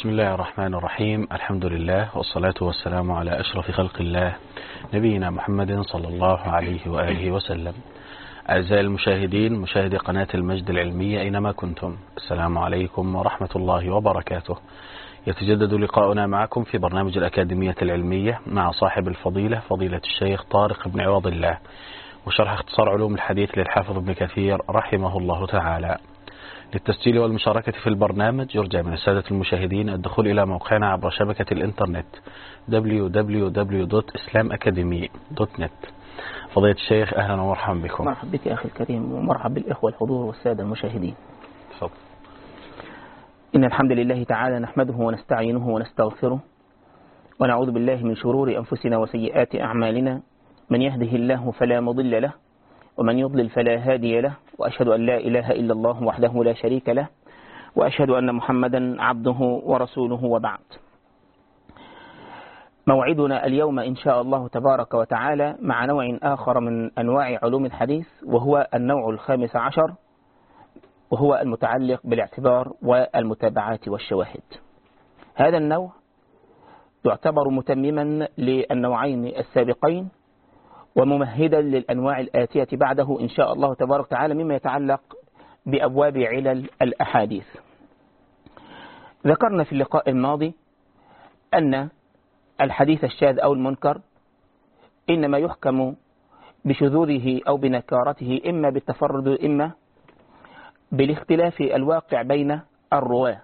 بسم الله الرحمن الرحيم. الحمد لله والصلاة والسلام على أشرف خلق الله نبينا محمد صلى الله عليه وآله وسلم. أعزائي المشاهدين، مشاهدي قناة المجد العلمية أينما كنتم، السلام عليكم ورحمة الله وبركاته. يتجدد لقاؤنا معكم في برنامج الأكاديمية العلمية مع صاحب الفضيلة فضيلة الشيخ طارق بن عوض الله، وشرح اختصار علوم الحديث للحافظ ابن كثير رحمه الله تعالى. للتسجيل والمشاركة في البرنامج يرجى من السادة المشاهدين الدخول إلى موقعنا عبر شبكة الإنترنت www.islamacademy.net. فضيلة الشيخ أهلا ومرحبا بكم. مرحبا بك يا أخي الكريم، ومرحبا بالإخوة الحضور والسادة المشاهدين. تفضل. إن الحمد لله تعالى نحمده ونستعينه ونستغفره، ونعوذ بالله من شرور أنفسنا وسيئات أعمالنا. من يهده الله فلا مضل له، ومن يضلل فلا هادي له، وأشهد أن لا إله إلا الله وحده لا شريك له، وأشهد أن محمدا عبده ورسوله، وبعد. موعدنا اليوم إن شاء الله تبارك وتعالى مع نوع آخر من أنواع علوم الحديث، وهو النوع الخامس عشر، وهو المتعلق بالاعتبار والمتابعات والشواهد. هذا النوع يعتبر متمما للنوعين السابقين وممهدا للأنواع الآتية بعده إن شاء الله تبارك وتعالى، مما يتعلق بأبواب علل الأحاديث. ذكرنا في اللقاء الماضي أن الحديث الشاذ أو المنكر إنما يحكم بشذوذه أو بنكارته إما بالتفرد إما بالاختلاف الواقع بين الرواة.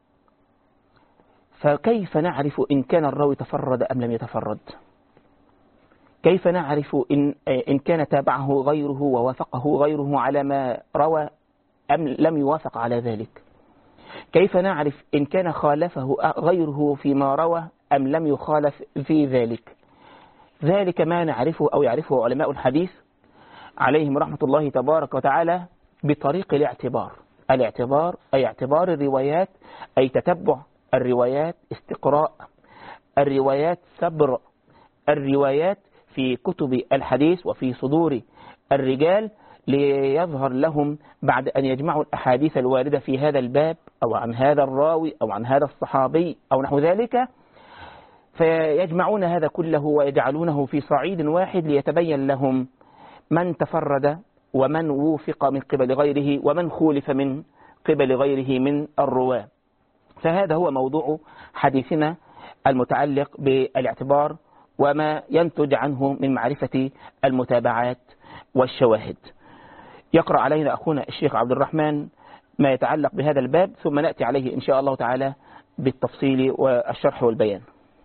فكيف نعرف إن كان الراوي تفرد أم لم يتفرد؟ كيف نعرف إن كان تابعه غيره ووافقه غيره على ما روى أم لم يوافق على ذلك؟ كيف نعرف إن كان خالفه غيره فيما روى أم لم يخالف في ذلك؟ ذلك ما نعرفه أو يعرفه علماء الحديث عليهم رحمة الله تبارك وتعالى بطريق الاعتبار. الاعتبار أي اعتبار الروايات، أي تتبع الروايات، استقراء الروايات، سبر الروايات في كتب الحديث وفي صدور الرجال، ليظهر لهم بعد أن يجمعوا الأحاديث الواردة في هذا الباب أو عن هذا الراوي أو عن هذا الصحابي أو نحو ذلك، فيجمعون هذا كله ويجعلونه في صعيد واحد ليتبين لهم من تفرد ومن وفق من قبل غيره ومن خولف من قبل غيره من الرواة. فهذا هو موضوع حديثنا المتعلق بالاعتبار وما ينتج عنه من معرفة المتابعات والشواهد. يقرأ علينا أخونا الشيخ عبد الرحمن ما يتعلق بهذا الباب، ثم نأتي عليه إن شاء الله تعالى بالتفصيل والشرح والبيان.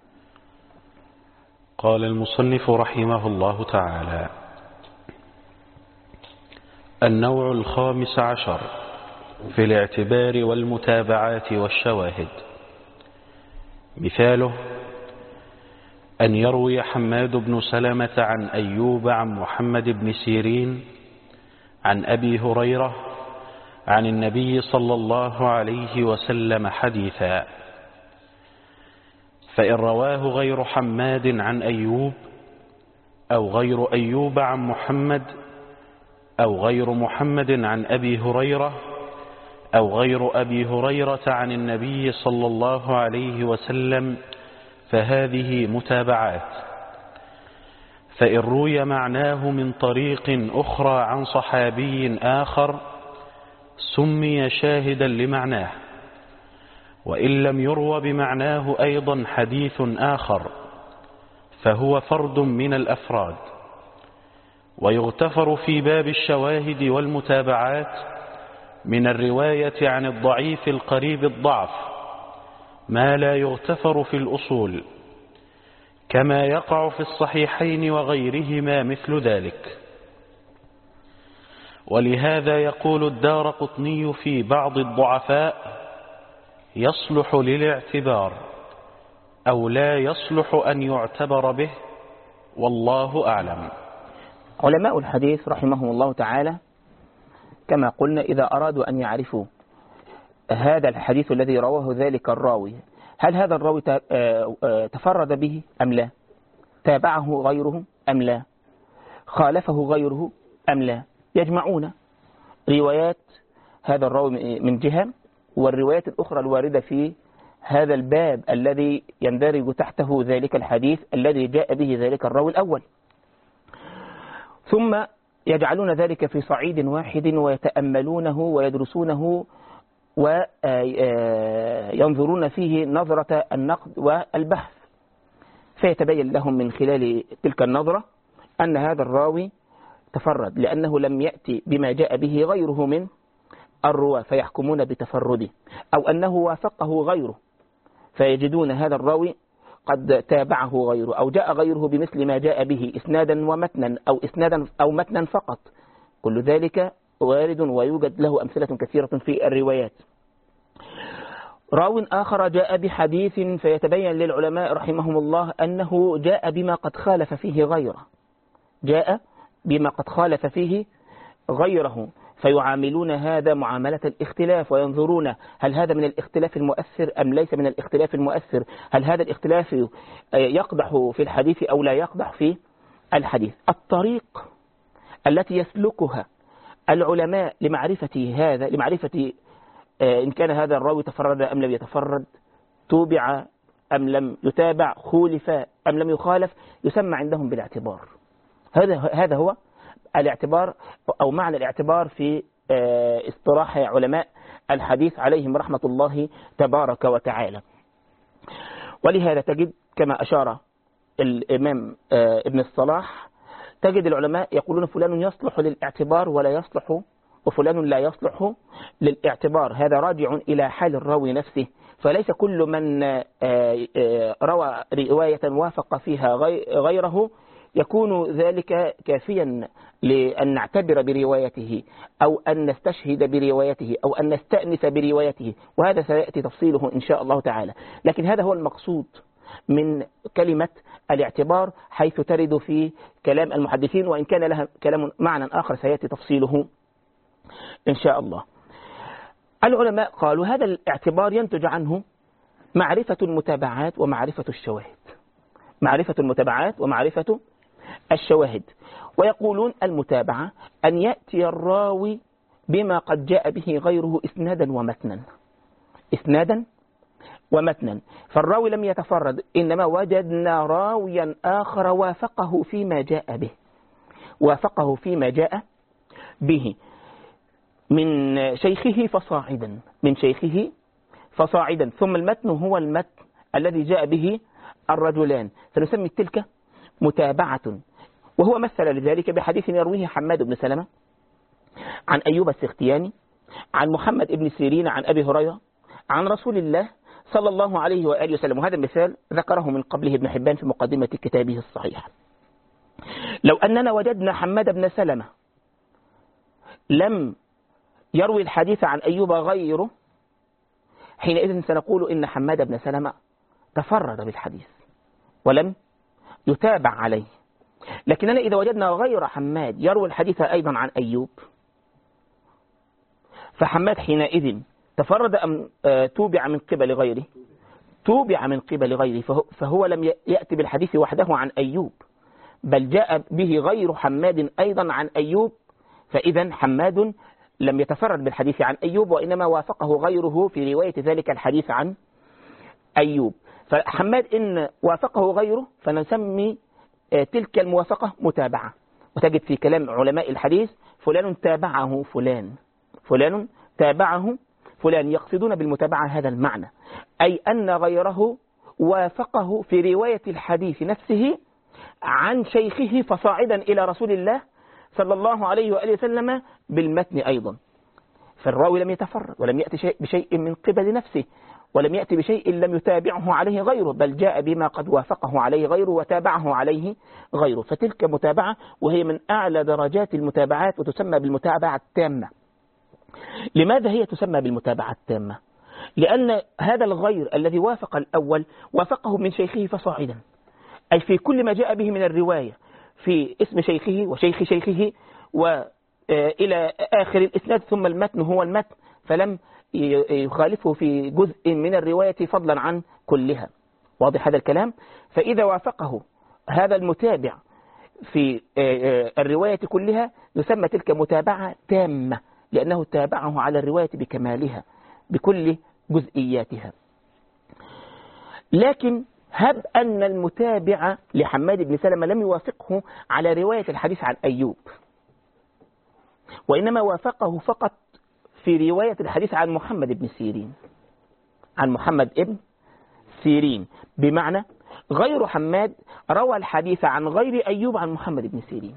قال المصنف رحمه الله تعالى: النوع الخامس عشر في الاعتبار والمتابعات والشواهد. مثاله: أن يروي حماد بن سلمة عن أيوب عن محمد بن سيرين عن أبي هريرة عن النبي صلى الله عليه وسلم حديثا، فإن رواه غير حماد عن أيوب أو غير أيوب عن محمد أو غير محمد عن أبي هريرة أو غير أبي هريرة عن النبي صلى الله عليه وسلم فهذه متابعات. فإن روي معناه من طريق أخرى عن صحابي آخر سمي شاهدا لمعناه، وإن لم يروى بمعناه أيضا حديث آخر فهو فرد من الأفراد. ويغتفر في باب الشواهد والمتابعات من الرواية عن الضعيف القريب الضعف ما لا يغتفر في الأصول، كما يقع في الصحيحين وغيرهما مثل ذلك. ولهذا يقول الدارقطني في بعض الضعفاء: يصلح للاعتبار أو لا يصلح أن يعتبر به، والله أعلم. علماء الحديث رحمهم الله تعالى كما قلنا إذا أرادوا أن يعرفوا هذا الحديث الذي رواه ذلك الراوي، هل هذا الراوي تفرد به أم لا، تابعه غيره أم لا، خالفه غيره أم لا، يجمعون روايات هذا الراوي من جهة والروايات الأخرى الواردة في هذا الباب الذي يندرج تحته ذلك الحديث الذي جاء به ذلك الراوي الأول، ثم يجعلون ذلك في صعيد واحد ويتأملونه ويدرسونه وينظرون فيه نظرة النقد والبحث، فيتبين لهم من خلال تلك النظرة أن هذا الراوي تفرد لأنه لم يأتي بما جاء به غيره من الرواة فيحكمون بتفرده، أو أنه وافقه غيره فيجدون هذا الراوي قد تابعه غيره، أو جاء غيره بمثل ما جاء به إسنادا ومتنا أو إسنادا أو متنا فقط. كل ذلك وارد ويوجد له أمثلة كثيرة في الروايات. راو آخر جاء بحديث فيتبين للعلماء رحمهم الله أنه جاء بما قد خالف فيه غيره، جاء بما قد خالف فيه غيره، فيعاملون هذا معاملة الاختلاف وينظرون هل هذا من الاختلاف المؤثر أم ليس من الاختلاف المؤثر، هل هذا الاختلاف يقدح في الحديث أو لا يقدح في الحديث. الطريق التي يسلكها العلماء لمعرفة إن كان هذا الراوي تفرد أم لم يتفرد، توبع أم لم يتابع، خولف أم لم يخالف، يسمى عندهم بالاعتبار. هذا هو الاعتبار أو معنى الاعتبار في اصطلاح علماء الحديث عليهم رحمة الله تبارك وتعالى. ولهذا تجد كما أشار الإمام ابن الصلاح، تجد العلماء يقولون فلان يصلح للاعتبار ولا يصلح، وفلان لا يصلح للاعتبار. هذا راجع إلى حال الراوي نفسه، فليس كل من روى رواية وافق فيها غيره يكون ذلك كافيا لأن نعتبر بروايته أو أن نستشهد بروايته أو أن نستأنس بروايته، وهذا سيأتي تفصيله إن شاء الله تعالى. لكن هذا هو المقصود من كلمة الاعتبار حيث ترد في كلام المحدثين، وإن كان لها كلام معنى آخر سيأتي تفصيله إن شاء الله. العلماء قالوا هذا الاعتبار ينتج عنه معرفة المتابعات ومعرفة الشواهد، معرفة المتابعات ومعرفة الشواهد. ويقولون المتابعة أن يأتي الراوي بما قد جاء به غيره إسنادا ومتنا، إسنادا ومتنا، فالراوي لم يتفرد، إنما وجدنا راويا آخر وافقه فيما جاء به، وافقه فيما جاء به من شيخه فصاعدا، من شيخه فصاعدا، ثم المتن هو المتن الذي جاء به الرجلان، فنسمي تلك متابعة. وهو مثل لذلك بحديث يرويه حماد بن سلمة عن أيوب السختياني عن محمد بن سيرين عن أبي هريرة عن رسول الله صلى الله عليه وآله وسلم. وهذا المثال ذكره من قبله ابن حبان في مقدمة كتابه الصحيح. لو أننا وجدنا حماد بن سلمة لم يروي الحديث عن أيوب غيره، حينئذ سنقول إن حماد بن سلمة تفرد بالحديث ولم يتابع عليه. لكننا إذا وجدنا غير حماد يروي الحديث أيضا عن أيوب، فحماد حينئذ تفرد أم توبع من قبل غيره؟ توبع من قبل غيره، فهو لم يأتي بالحديث وحده عن أيوب، بل جاء به غير حماد أيضا عن أيوب، فإذا حماد لم يتفرد بالحديث عن أيوب، وإنما وافقه غيره في رواية ذلك الحديث عن أيوب. فحماد إن وافقه غيره فنسمي تلك الموافقة متابعة. وتجد في كلام علماء الحديث فلان تابعه فلان، فلان تابعه فلان، يقصدون بالمتابعة هذا المعنى، أي أن غيره وافقه في رواية الحديث نفسه عن شيخه فصاعدا إلى رسول الله صلى الله عليه وآله وسلم بالمتن أيضا. فالراوي لم يتفرد ولم يأتي بشيء من قبل نفسه، ولم يأتي بشيء لم يتابعه عليه غيره، بل جاء بما قد وافقه عليه غيره وتابعه عليه غيره، فتلك متابعة، وهي من أعلى درجات المتابعات وتسمى بالمتابعة التامة. لماذا هي تسمى بالمتابعة التامة؟ لأن هذا الغير الذي وافق الأول وافقه من شيخه فصاعدا، أي في كل ما جاء به من الرواية في اسم شيخه وشيخ شيخه وإلى آخر الإسناد، ثم المتن هو المتن، فلم يخالفه في جزء من الرواية فضلا عن كلها. واضح هذا الكلام؟ فإذا وافقه هذا المتابع في الرواية كلها يسمى تلك متابعة تامة، لأنه تابعه على الرواية بكمالها بكل جزئياتها. لكن هب أن المتابع لحماد بن سلمة لم يوافقه على رواية الحديث عن أيوب، وإنما وافقه فقط في رواية الحديث عن محمد بن سيرين، عن محمد بن سيرين، بمعنى غير حماد روى الحديث عن غير أيوب عن محمد بن سيرين.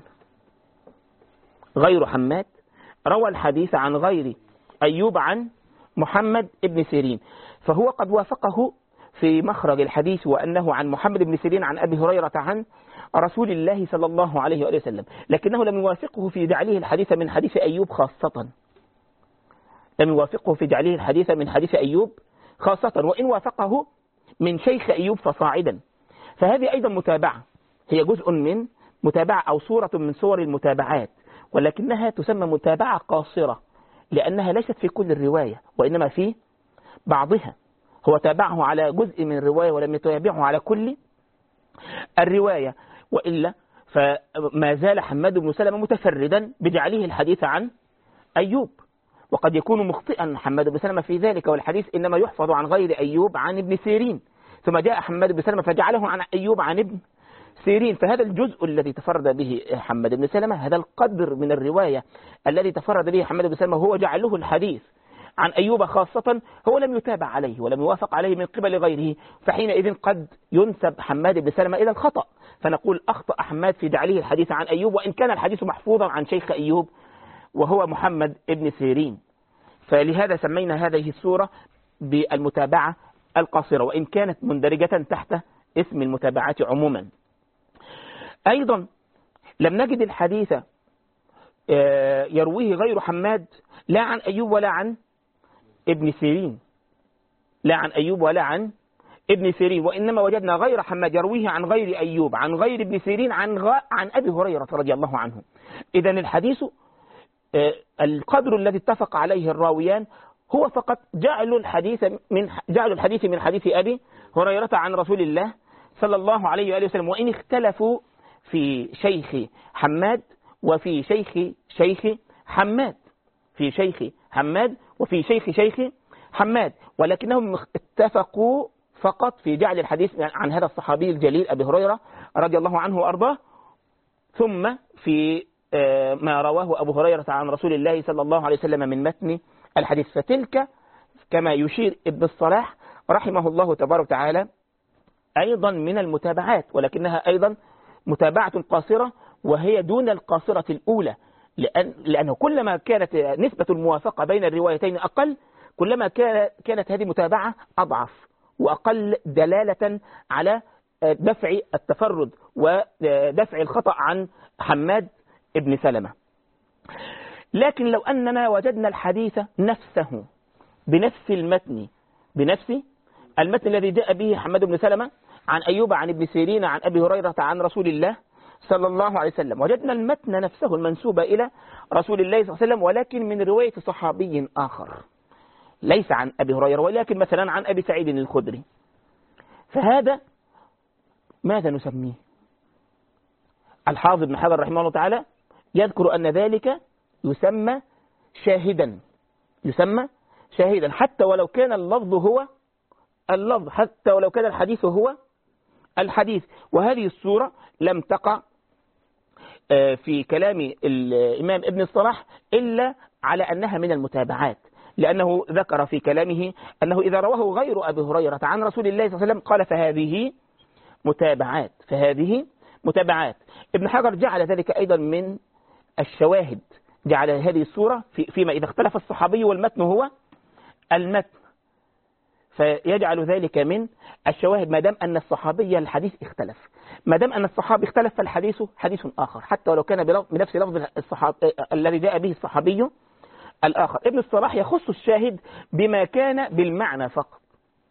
غير حماد روى الحديث عن غير أيوب عن محمد بن سيرين، فهو قد وافقه في مخرج الحديث وأنه عن محمد بن سيرين عن أبي هريرة عن رسول الله صلى الله عليه وآله وسلم، لكنه لم يوافقه في جعله الحديث من حديث أيوب خاصة، لم يوافقه في جعله الحديث من حديث أيوب خاصة، وإن وافقه من شيخ أيوب فصاعدا. فهذه أيضا متابعة، هي جزء من متابعة أو صورة من صور المتابعات، ولكنها تسمى متابعة قاصرة لأنها ليست في كل الرواية وإنما في بعضها. هو تابعه على جزء من الرواية ولم يتابعه على كل الرواية، وإلا فما زال حماد بن سلمة متفردا بجعله الحديث عن أيوب، وقد يكون مخطئا حماد بن سلمة في ذلك، والحديث إنما يحفظ عن غير أيوب عن ابن سيرين، ثم جاء حماد بن سلمة فجعله عن أيوب عن ابن سيرين. فهذا الجزء الذي تفرد به حماد بن سلمة، هذا القدر من الرواية الذي تفرد به حماد بن سلمة هو جعله الحديث عن أيوب خاصة، هو لم يتابع عليه ولم يوافق عليه من قبل غيره، فحينئذ قد ينسب حماد بن سلمة إلى الخطأ، فنقول أخطأ حماد في جعله الحديث عن أيوب، وإن كان الحديث محفوظا عن شيخ أيوب وهو محمد بن سيرين. فلهذا سمينا هذه السورة بالمتابعة القاصرة، وإن كانت مندرجة تحت اسم المتابعات عموما. أيضا لم نجد الحديث يرويه غير حماد لا عن أيوب ولا عن ابن سيرين، لا عن أيوب ولا عن ابن سيرين، وإنما وجدنا غير حماد يرويه عن غير أيوب عن غير ابن سيرين عن أبي هريرة رضي الله عنه. إذن الحديث القدر الذي اتفق عليه الراويان هو فقط جعل الحديث من حديث أبي هريرة عن رسول الله صلى الله عليه وآله وسلم، وإن اختلفوا في شيخ حماد وفي شيخ حماد، في شيخ حماد وفي شيخ حماد، ولكنهم اتفقوا فقط في جعل الحديث عن هذا الصحابي الجليل أبي هريرة رضي الله عنه وأرضاه، ثم في ما رواه أبو هريرة عن رسول الله صلى الله عليه وسلم من متن الحديث. فتلك كما يشير ابن الصلاح رحمه الله تبارك وتعالى أيضا من المتابعات، ولكنها أيضا متابعة قاصرة، وهي دون القاصرة الأولى، لأنه كلما كانت نسبة الموافقة بين الروايتين أقل، كلما كانت هذه متابعة أضعف وأقل دلالة على دفع التفرد ودفع الخطأ عن حماد ابن سلمة. لكن لو أننا وجدنا الحديث نفسه بنفس المتن الذي جاء به حماد بن سلمة عن أيوب عن ابن سيرين عن أبي هريرة عن رسول الله صلى الله عليه وسلم، وجدنا المتن نفسه المنسوب إلى رسول الله صلى الله عليه وسلم، ولكن من رواية صحابي آخر ليس عن أبي هريرة، ولكن مثلا عن أبي سعيد الخدري، فهذا ماذا نسميه؟ الحافظ بن حجر رحمه الله تعالى يذكر أن ذلك يسمى شاهدا، حتى ولو كان اللفظ هو اللفظ، حتى ولو كان الحديث هو الحديث. وهذه الصورة لم تقع في كلام الإمام ابن الصلاح إلا على أنها من المتابعات، لأنه ذكر في كلامه أنه إذا رواه غير أبي هريرة عن رسول الله صلى الله عليه وسلم قال فهذه متابعات. ابن حجر جعل ذلك أيضا من الشواهد، جعل هذه الصورة فيما إذا اختلف الصحابي والمتن هو المتن، فيجعل ذلك من الشواهد ما دام أن الصحابي الحديث اختلف، ما دام أن الصحابي اختلف فالحديث حديث آخر، حتى ولو كان بنفس لفظ الذي جاء به الصحابي الآخر. ابن الصلاح يخص الشاهد بما كان بالمعنى فقط،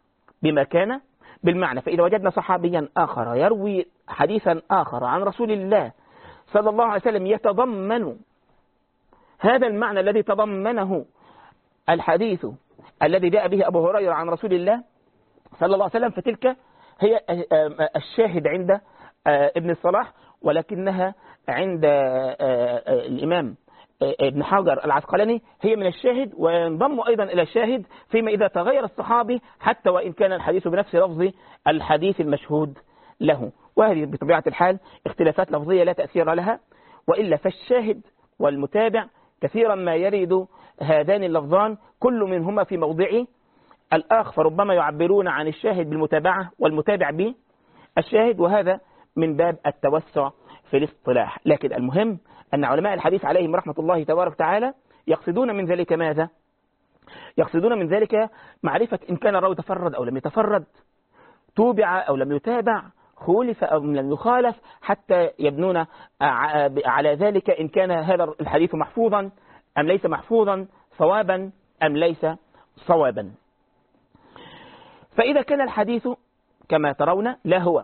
فإذا وجدنا صحابيا آخر يروي حديثا آخر عن رسول الله صلى الله عليه وسلم يتضمن هذا المعنى الذي تضمنه الحديث الذي جاء به أبو هريرة عن رسول الله صلى الله عليه وسلم، فتلك هي الشاهد عند ابن الصلاح، ولكنها عند الإمام ابن حجر العسقلاني هي من الشاهد، وينضم أيضا إلى الشاهد فيما إذا تغير الصحابي حتى وإن كان الحديث بنفس لفظ الحديث المشهود له. وهذه بطبيعة الحال اختلافات لفظية لا تأثير لها، وإلا فالشاهد والمتابع كثيرا ما يرد هذان اللفظان كل منهما في موضعه الآخر، فربما يعبرون عن الشاهد بالمتابعة والمتابع بالشاهد، وهذا من باب التوسع في الاصطلاح. لكن المهم أن علماء الحديث عليهم رحمة الله تبارك وتعالى يقصدون من ذلك ماذا؟ يقصدون من ذلك معرفة إن كان الراوي تفرد أو لم يتفرد، توبع أو لم يتابع، خولف أو لم يخالف، حتى يبنون على ذلك إن كان هذا الحديث محفوظا أم ليس محفوظا، صوابا أم ليس صوابا. فإذا كان الحديث كما ترون لا هو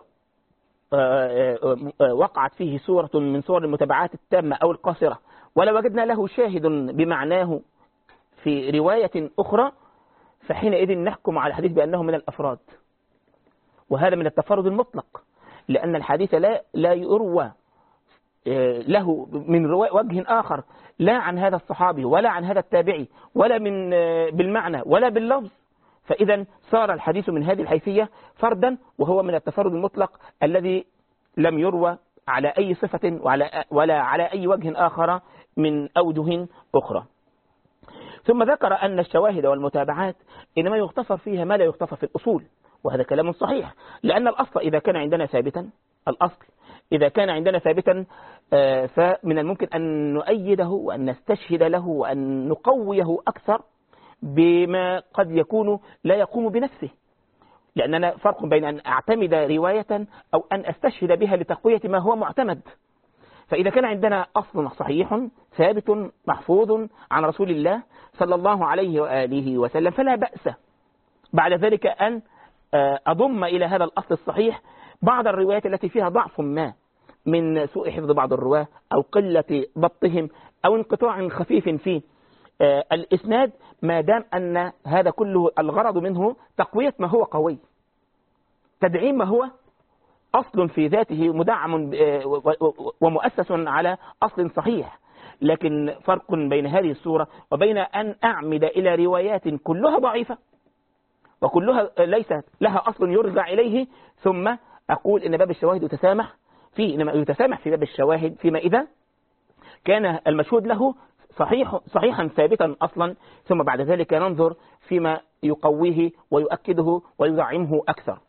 وقعت فيه صورة من صور المتابعات التامة أو القاصرة، ولا وجدنا له شاهد بمعناه في رواية أخرى، فحينئذ نحكم على الحديث بأنه من الأفراد، وهذا من التفرد المطلق، لأن الحديث لا يروى له من وجه آخر لا عن هذا الصحابي ولا عن هذا التابعي ولا من بالمعنى ولا باللفظ، فإذا صار الحديث من هذه الحيثية فردا، وهو من التفرد المطلق الذي لم يروى على أي صفة ولا على أي وجه آخر من أوجه أخرى. ثم ذكر أن الشواهد والمتابعات إنما يغتفر فيها ما لا يغتفر في الأصول، وهذا كلام صحيح، لأن الأصل إذا كان عندنا ثابتا، الأصل إذا كان عندنا ثابتا فمن الممكن أن نؤيده وأن نستشهد له وأن نقويه أكثر بما قد يكون لا يقوم بنفسه، لأننا فرق بين أن أعتمد رواية أو أن أستشهد بها لتقوية ما هو معتمد. فإذا كان عندنا أصل صحيح ثابت محفوظ عن رسول الله صلى الله عليه وآله وسلم فلا بأس بعد ذلك أن أضم إلى هذا الأصل الصحيح بعض الروايات التي فيها ضعف ما من سوء حفظ بعض الرواة أو قلة ضبطهم أو انقطاع خفيف في الإسناد، ما دام أن هذا كله الغرض منه تقوية ما هو قوي، تدعيم ما هو أصل في ذاته مدعم ومؤسس على أصل صحيح. لكن فرق بين هذه الصورة وبين أن أعمد إلى روايات كلها ضعيفة وكلها ليس لها أصل يرجع إليه ثم أقول إن باب الشواهد يتسامح فيه، إنما يتسامح في باب الشواهد فيما إذا كان المشهود له صحيحا ثابتا أصلا، ثم بعد ذلك ننظر فيما يقويه ويؤكده ويدعمه أكثر.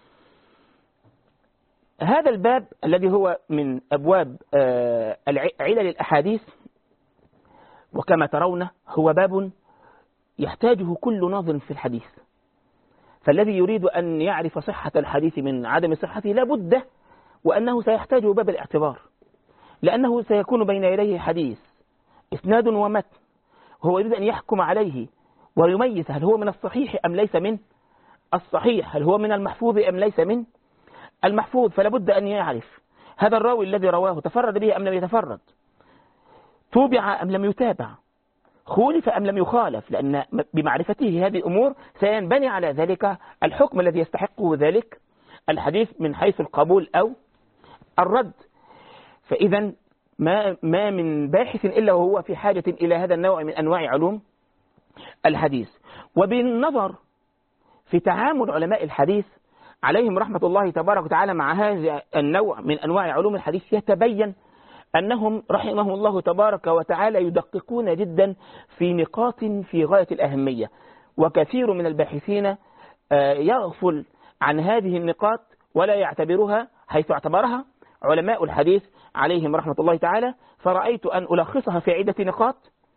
هذا الباب الذي هو من أبواب علل الأحاديث، وكما ترون هو باب يحتاجه كل ناظر في الحديث، فالذي يريد أن يعرف صحة الحديث من عدم صحته لابد وأنه سيحتاج باب الاعتبار، لأنه سيكون بين يديه حديث إسناد ومتن، وهو يريد أن يحكم عليه ويميز هل هو من الصحيح أم ليس من الصحيح، هل هو من المحفوظ أم ليس من المحفوظ. فلابد أن يعرف هذا الراوي الذي رواه تفرد به أم لم يتفرد، توبع أم لم يتابع، خولف أم لم يخالف، لأن بمعرفته هذه الأمور سينبني على ذلك الحكم الذي يستحقه ذلك الحديث من حيث القبول أو الرد. فإذا ما من باحث إلا وهو في حاجة إلى هذا النوع من أنواع علوم الحديث. وبالنظر في تعامل علماء الحديث عليهم رحمة الله تبارك وتعالى مع هذا النوع من أنواع علوم الحديث يتبين أنهم رحمهم الله تبارك وتعالى يدققون جدا في نقاط في غاية الأهمية، وكثير من الباحثين يغفل عن هذه النقاط ولا يعتبرها حيث اعتبرها علماء الحديث عليهم رحمة الله تعالى. فرأيت أن ألخصها في عدة نقاط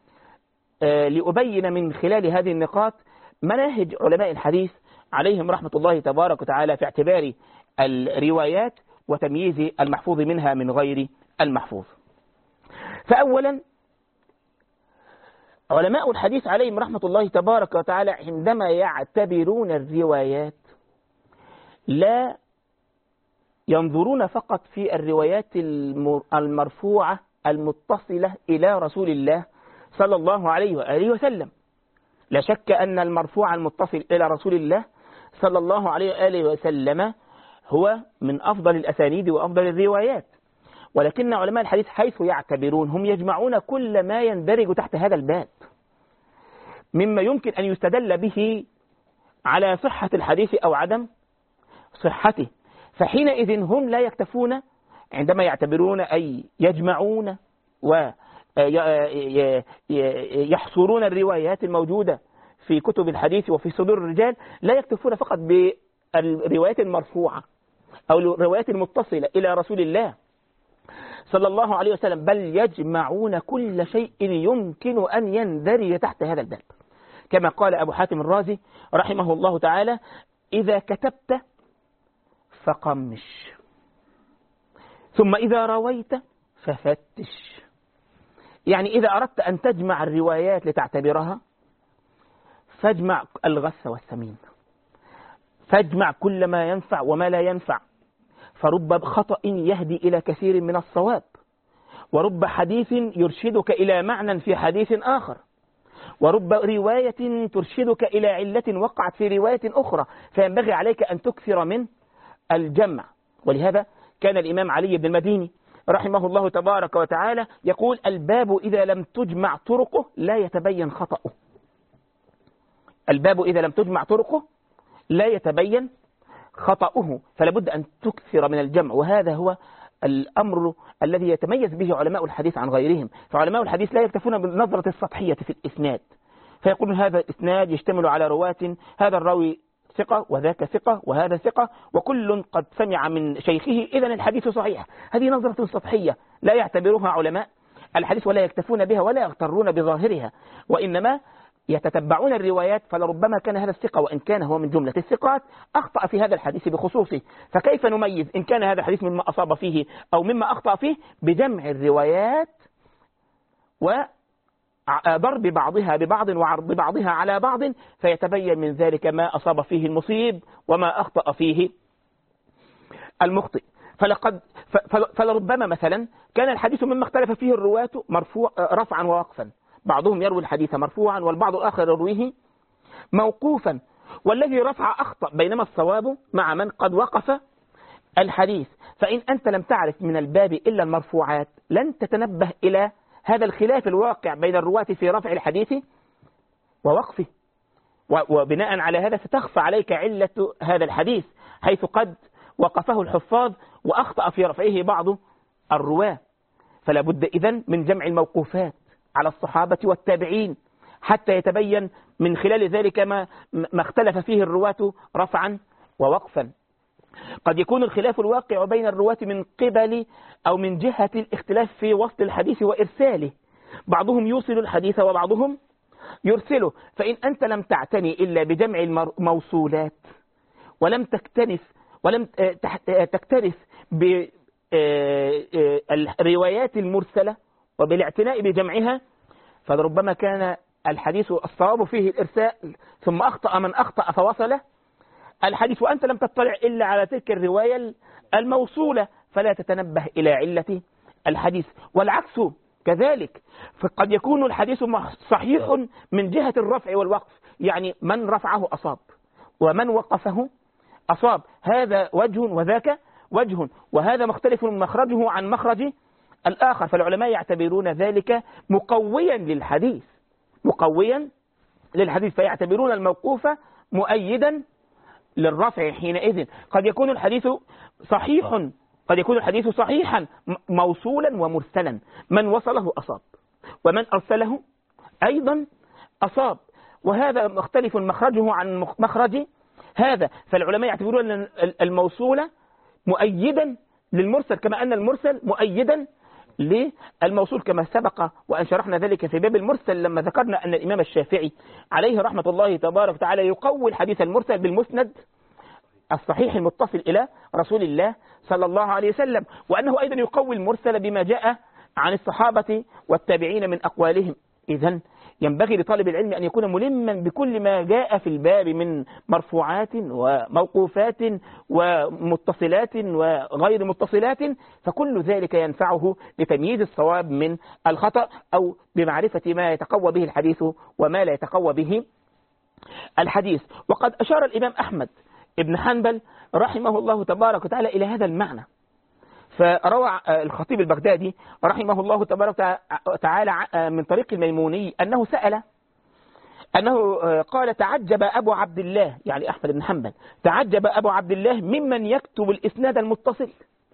لأبين من خلال هذه النقاط مناهج علماء الحديث عليهم رحمة الله تبارك وتعالى في اعتبار الروايات وتمييز المحفوظ منها من غير المحفوظ. فأولا علماء الحديث عليهم رحمة الله تبارك وتعالى عندما يعتبرون الروايات لا ينظرون فقط في الروايات المرفوعة المتصلة إلى رسول الله صلى الله عليه وآله وسلم. لا شك أن المرفوع المتصل إلى رسول الله صلى الله عليه وآله وسلم هو من أفضل الأسانيد وأفضل الروايات، ولكن علماء الحديث حيث يعتبرون هم يجمعون كل ما يندرج تحت هذا الباب مما يمكن أن يستدل به على صحة الحديث أو عدم صحته. فحينئذ هم لا يكتفون عندما يعتبرون أي يجمعون ويحصرون الروايات الموجودة في كتب الحديث وفي صدور الرجال، لا يكتفون فقط بالروايات المرفوعة أو الروايات المتصلة إلى رسول الله صلى الله عليه وسلم، بل يجمعون كل شيء يمكن أن يندرج تحت هذا الباب، كما قال أبو حاتم الرازي رحمه الله تعالى: إذا كتبت فقمش، ثم إذا رويت ففتش. يعني إذا أردت أن تجمع الروايات لتعتبرها فاجمع الغث والسمين، فاجمع كل ما ينفع وما لا ينفع، فرب خطأ يهدي إلى كثير من الصواب، ورب حديث يرشدك إلى معنى في حديث آخر، ورب رواية ترشدك إلى علة وقعت في رواية أخرى، فينبغي عليك أن تكثر من الجمع. ولهذا كان الإمام علي بن المديني رحمه الله تبارك وتعالى يقول: الباب إذا لم تجمع طرقه لا يتبين خطأه. الباب إذا لم تجمع طرقه لا يتبين خطأه، فلا بد أن تكثر من الجمع، وهذا هو الأمر الذي يتميز به علماء الحديث عن غيرهم. فعلماء الحديث لا يكتفون بالنظرة السطحية في الإسناد، فيقولون هذا الإسناد يشتمل على رواة، هذا الراوي ثقة وذاك ثقة وهذا ثقة وكل قد سمع من شيخه، إذن الحديث صحيح. هذه نظرة سطحية لا يعتبرها علماء الحديث ولا يكتفون بها ولا يغترون بظاهرها، وإنما يتتبعون الروايات. فلربما كان هذا الثقة وإن كان هو من جملة الثقات أخطأ في هذا الحديث بخصوصه، فكيف نميز إن كان هذا الحديث مما أصاب فيه أو مما أخطأ فيه؟ بجمع الروايات وضرب بعضها ببعض وعرض بعضها على بعض، فيتبين من ذلك ما أصاب فيه المصيب وما أخطأ فيه المخطئ. فلربما مثلا كان الحديث مما اختلف فيه الرواة مرفوع رفعا ووقفا، بعضهم يروي الحديث مرفوعا والبعض الآخر يرويه موقوفا، والذي رفع أخطأ، بينما الصواب مع من قد وقف الحديث. فإن أنت لم تعرف من الباب إلا المرفوعات لن تتنبه إلى هذا الخلاف الواقع بين الرواة في رفع الحديث ووقفه، وبناء على هذا ستخفى عليك علة هذا الحديث حيث قد وقفه الحفاظ وأخطأ في رفعه بعض الرواة. فلا بد إذن من جمع الموقوفات على الصحابة والتابعين حتى يتبين من خلال ذلك ما اختلف فيه الرواة رفعا ووقفا. قد يكون الخلاف الواقع بين الرواة من قبل أو من جهة الاختلاف في وصل الحديث وإرساله، بعضهم يوصل الحديث وبعضهم يرسله. فإن أنت لم تعتني إلا بجمع الموصولات ولم تكترث بالروايات المرسلة وبالاعتناء بجمعها، فلربما كان الحديث الصواب فيه الإرسال ثم أخطأ من أخطأ فوصله الحديث وأنت لم تطلع إلا على تلك الرواية الموصولة، فلا تتنبه إلى علة الحديث. والعكس كذلك، فقد يكون الحديث صحيح من جهة الرفع والوقف، يعني من رفعه أصاب ومن وقفه أصاب، هذا وجه وذاك وجه، وهذا مختلف مخرجه عن مخرج الآخر. فالعلماء يعتبرون ذلك مقويا للحديث، فيعتبرون الموقوف مؤيدا للرفع. حينئذ قد يكون الحديث صحيحا موصولا ومرسلا، من وصله أصاب ومن أرسله أيضا أصاب، وهذا مختلف مخرجه عن مخرج هذا. فالعلماء يعتبرون الموصول مؤيدا للمرسل كما أن المرسل مؤيدا للموصول، كما سبق وأن شرحنا ذلك في باب المرسل لما ذكرنا أن الإمام الشافعي عليه رحمة الله تبارك وتعالى يقوي الحديث المرسل بالمسند الصحيح المتصل إلى رسول الله صلى الله عليه وسلم، وأنه أيضا يقوي المرسل بما جاء عن الصحابة والتابعين من أقوالهم. إذن ينبغي لطالب العلم أن يكون ملما بكل ما جاء في الباب من مرفوعات وموقوفات ومتصلات وغير متصلات، فكل ذلك ينفعه لتمييز الصواب من الخطأ أو بمعرفة ما يتقوى به الحديث وما لا يتقوى به الحديث. وقد أشار الإمام أحمد ابن حنبل رحمه الله تبارك وتعالى إلى هذا المعنى، فروى الخطيب البغدادي رحمه الله تبارك وتعالى من طريق الميموني أنه قال تعجب أبو عبد الله، يعني أحمد بن حنبل، تعجب أبو عبد الله ممن يكتب الإسناد المتصل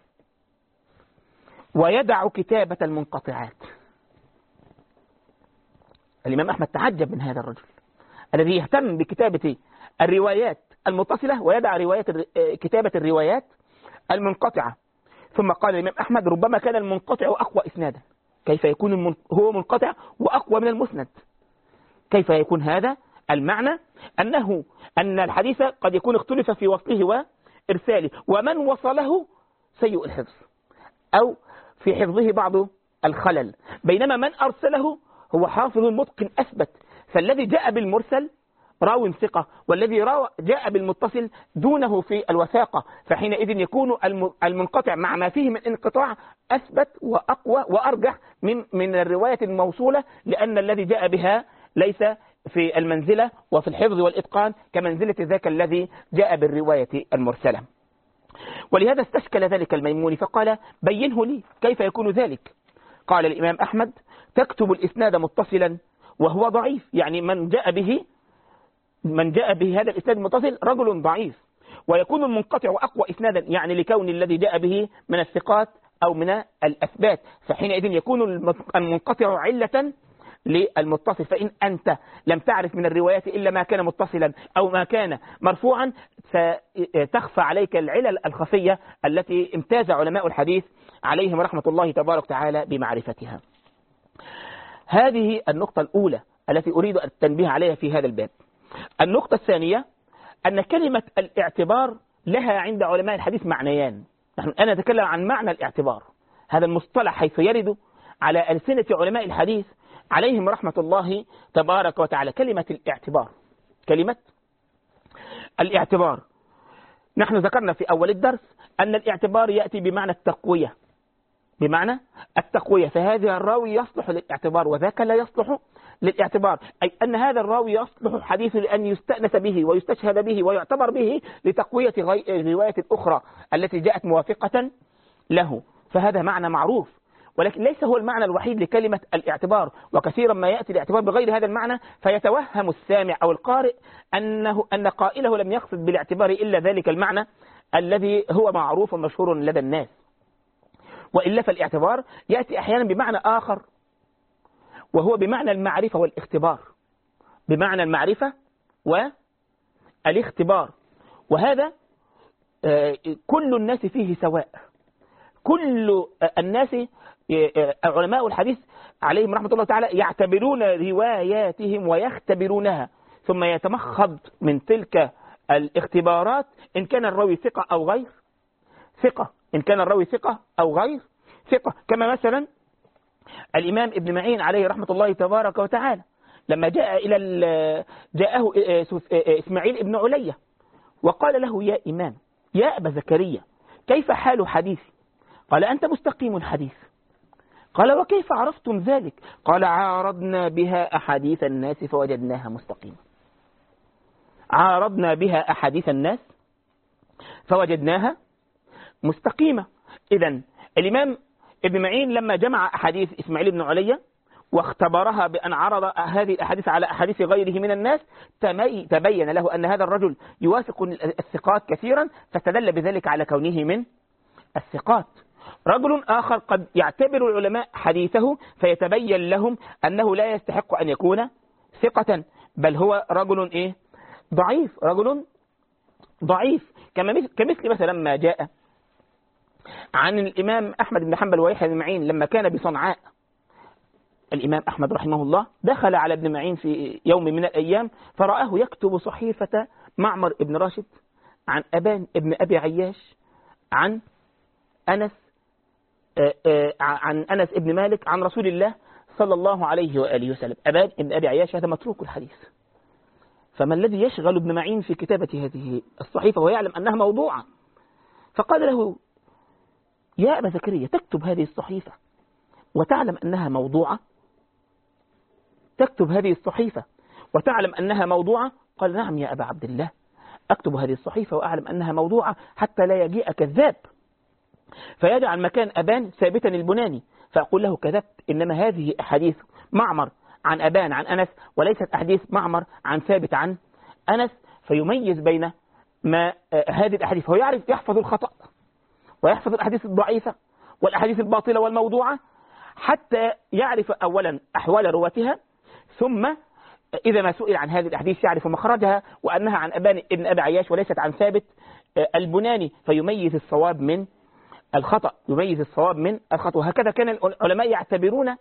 ويدع كتابة المنقطعات. الإمام أحمد تعجب من هذا الرجل الذي يهتم بكتابة الروايات المتصلة ويدع كتابة الروايات المنقطعة. ثم قال الإمام أحمد ربما كان المنقطع أقوى إسنادا، كيف يكون هو منقطع وأقوى من المسند؟ كيف يكون هذا؟ المعنى أن الحديث قد يكون اختلف في وصله وإرساله، ومن وصله سيء الحفظ أو في حفظه بعض الخلل، بينما من أرسله هو حافظ متقن أثبت. فالذي جاء بالمرسل راو ثقة، والذي جاء بالمتصل دونه في الوثاقة، فحينئذ يكون المنقطع مع ما فيه من انقطاع أثبت وأقوى وأرجح من الرواية الموصولة، لأن الذي جاء بها ليس في المنزلة وفي الحفظ والإتقان كمنزلة ذاك الذي جاء بالرواية المرسلة. ولهذا استشكل ذلك الميموني فقال بينه لي كيف يكون ذلك. قال الإمام أحمد تكتب الإسناد متصلا وهو ضعيف، يعني من جاء به هذا الإسناد المتصل رجل ضعيف، ويكون المنقطع أقوى إسنادا، يعني لكون الذي جاء به من الثقات أو من الأثبات، فحينئذ يكون المنقطع علة للمتصل. فإن أنت لم تعرف من الروايات إلا ما كان متصلا أو ما كان مرفوعا ستخفى عليك العلل الخفية التي امتاز علماء الحديث عليهم رحمة الله تبارك وتعالى بمعرفتها. هذه النقطة الأولى التي أريد التنبيه عليها في هذا الباب. النقطة الثانية أن كلمة الاعتبار لها عند علماء الحديث معنيان. أنا أتكلم عن معنى الاعتبار، هذا المصطلح حيث يرد على ألسنة علماء الحديث عليهم رحمة الله تبارك وتعالى. كلمة الاعتبار نحن ذكرنا في أول الدرس أن الاعتبار يأتي بمعنى التقوية، فهذا الراوي يصلح للاعتبار وذاك لا يصلح للاعتبار، أي أن هذا الراوي يصلح حديث لأن يستأنس به ويستشهد به ويعتبر به لتقوية الرواية الأخرى التي جاءت موافقة له، فهذا معنى معروف، ولكن ليس هو المعنى الوحيد لكلمة الاعتبار. وكثيرا ما يأتي الاعتبار بغير هذا المعنى فيتوهم السامع أو القارئ أن قائله لم يقصد بالاعتبار إلا ذلك المعنى الذي هو معروف ومشهور لدى الناس، وإلا فالاعتبار يأتي أحيانا بمعنى آخر، وهو بمعنى المعرفة والاختبار، بمعنى المعرفة والاختبار، وهذا كل الناس فيه سواء. كل الناس علماء الحديث عليهم رحمة الله تعالى يعتبرون رواياتهم ويختبرونها، ثم يتمخض من تلك الاختبارات إن كان الراوي ثقة أو غير ثقة، كما مثلا الإمام ابن معين عليه رحمة الله تبارك وتعالى لما جاءه إسماعيل ابن علية وقال له يا إمام يا أبا زكريا كيف حال حديثي؟ قال أنت مستقيم الحديث. قال وكيف عرفتم ذلك؟ قال عارضنا بها أحاديث الناس فوجدناها مستقيمة. عارضنا بها أحاديث الناس فوجدناها مستقيمة. إذن الإمام ابن معين لما جمع أحاديث إسماعيل بن علية واختبرها بأن عرض هذه الأحاديث على أحاديث غيره من الناس تبين له أن هذا الرجل يوافق الثقات كثيرا، فاستدل بذلك على كونه من الثقات. رجل آخر قد يعتبر العلماء حديثه فيتبين لهم أنه لا يستحق أن يكون ثقة، بل هو رجل ضعيف، كمثل مثلا ما جاء عن الإمام أحمد بن حنبل ويحيى بن معين لما كان بصنعاء. الإمام أحمد رحمه الله دخل على ابن معين في يوم من الأيام فرآه يكتب صحيفة معمر بن راشد عن أبان ابن أبي عياش عن أنس ابن مالك عن رسول الله صلى الله عليه وآله وسلم. أبان ابن أبي عياش هذا متروك الحديث، فما الذي يشغل ابن معين في كتابة هذه الصحيفة ويعلم أنها موضوعة؟ فقال له يا أبا زكريا تكتب هذه الصحيفة وتعلم أنها موضوعة؟ تكتب هذه الصحيفة وتعلم أنها موضوعة؟ قال نعم يا أبا عبد الله أكتب هذه الصحيفة وأعلم أنها موضوعة حتى لا يجيء كذاب فيجعل مكان أبان ثابتا البناني، فأقول له كذبت، إنما هذه أحاديث معمر عن أبان عن أنس، وليست أحاديث معمر عن ثابت عن أنس. فيميز بين ما هذه الأحاديث، هو يعرف يحفظ الخطأ ويحفظ الأحاديث الضعيفة والأحاديث الباطلة والموضوعة، حتى يعرف أولا أحوال رواتها، ثم إذا ما سئل عن هذه الأحاديث يعرف مخرجها وأنها عن أبان ابن أبي عياش وليست عن ثابت البناني، فيميز الصواب من الخطأ، يميز الصواب من الخطأ. وهكذا كان العلماء يعتبرون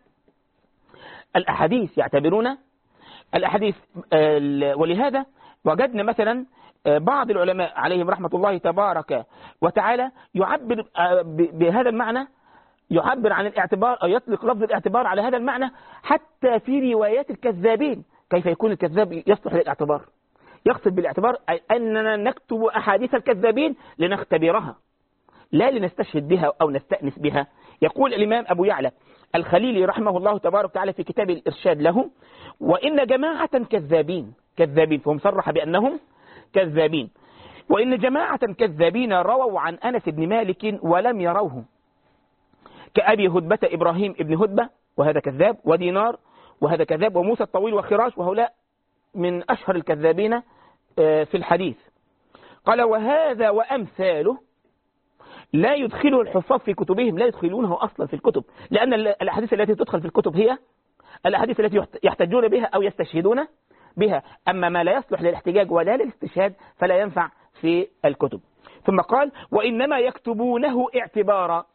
الأحاديث. ولهذا وجدنا مثلا بعض العلماء عليهم رحمة الله تبارك وتعالى يعبر بهذا المعنى، يعبر عن الاعتبار أو يطلق لفظ الاعتبار على هذا المعنى حتى في روايات الكذابين. كيف يكون الكذاب يصلح للاعتبار؟ يقصد بالاعتبار أي أننا نكتب أحاديث الكذابين لنختبرها، لا لنستشهد بها أو نستأنس بها. يقول الإمام أبو يعلى الخليلي رحمه الله تبارك وتعالى في كتاب الإرشاد له: وإن جماعة كذابين، فهم صرح بأنهم كذابين، وإن جماعة كذابين رووا عن أنس بن مالك ولم يروه، كأبي هدبة إبراهيم ابن هدبة وهذا كذاب، ودينار وهذا كذاب، وموسى الطويل وخراش، وهؤلاء من أشهر الكذابين في الحديث. قال: وهذا وأمثاله لا يدخله الحفاظ في كتبهم، لا يدخلونه أصلا في الكتب، لأن الأحاديث التي تدخل في الكتب هي الأحاديث التي يحتجون بها أو يستشهدون بها، أما ما لا يصلح للاحتجاج ولا للاستشهاد فلا ينفع في الكتب. ثم قال: وإنما يكتبونه اعتبارا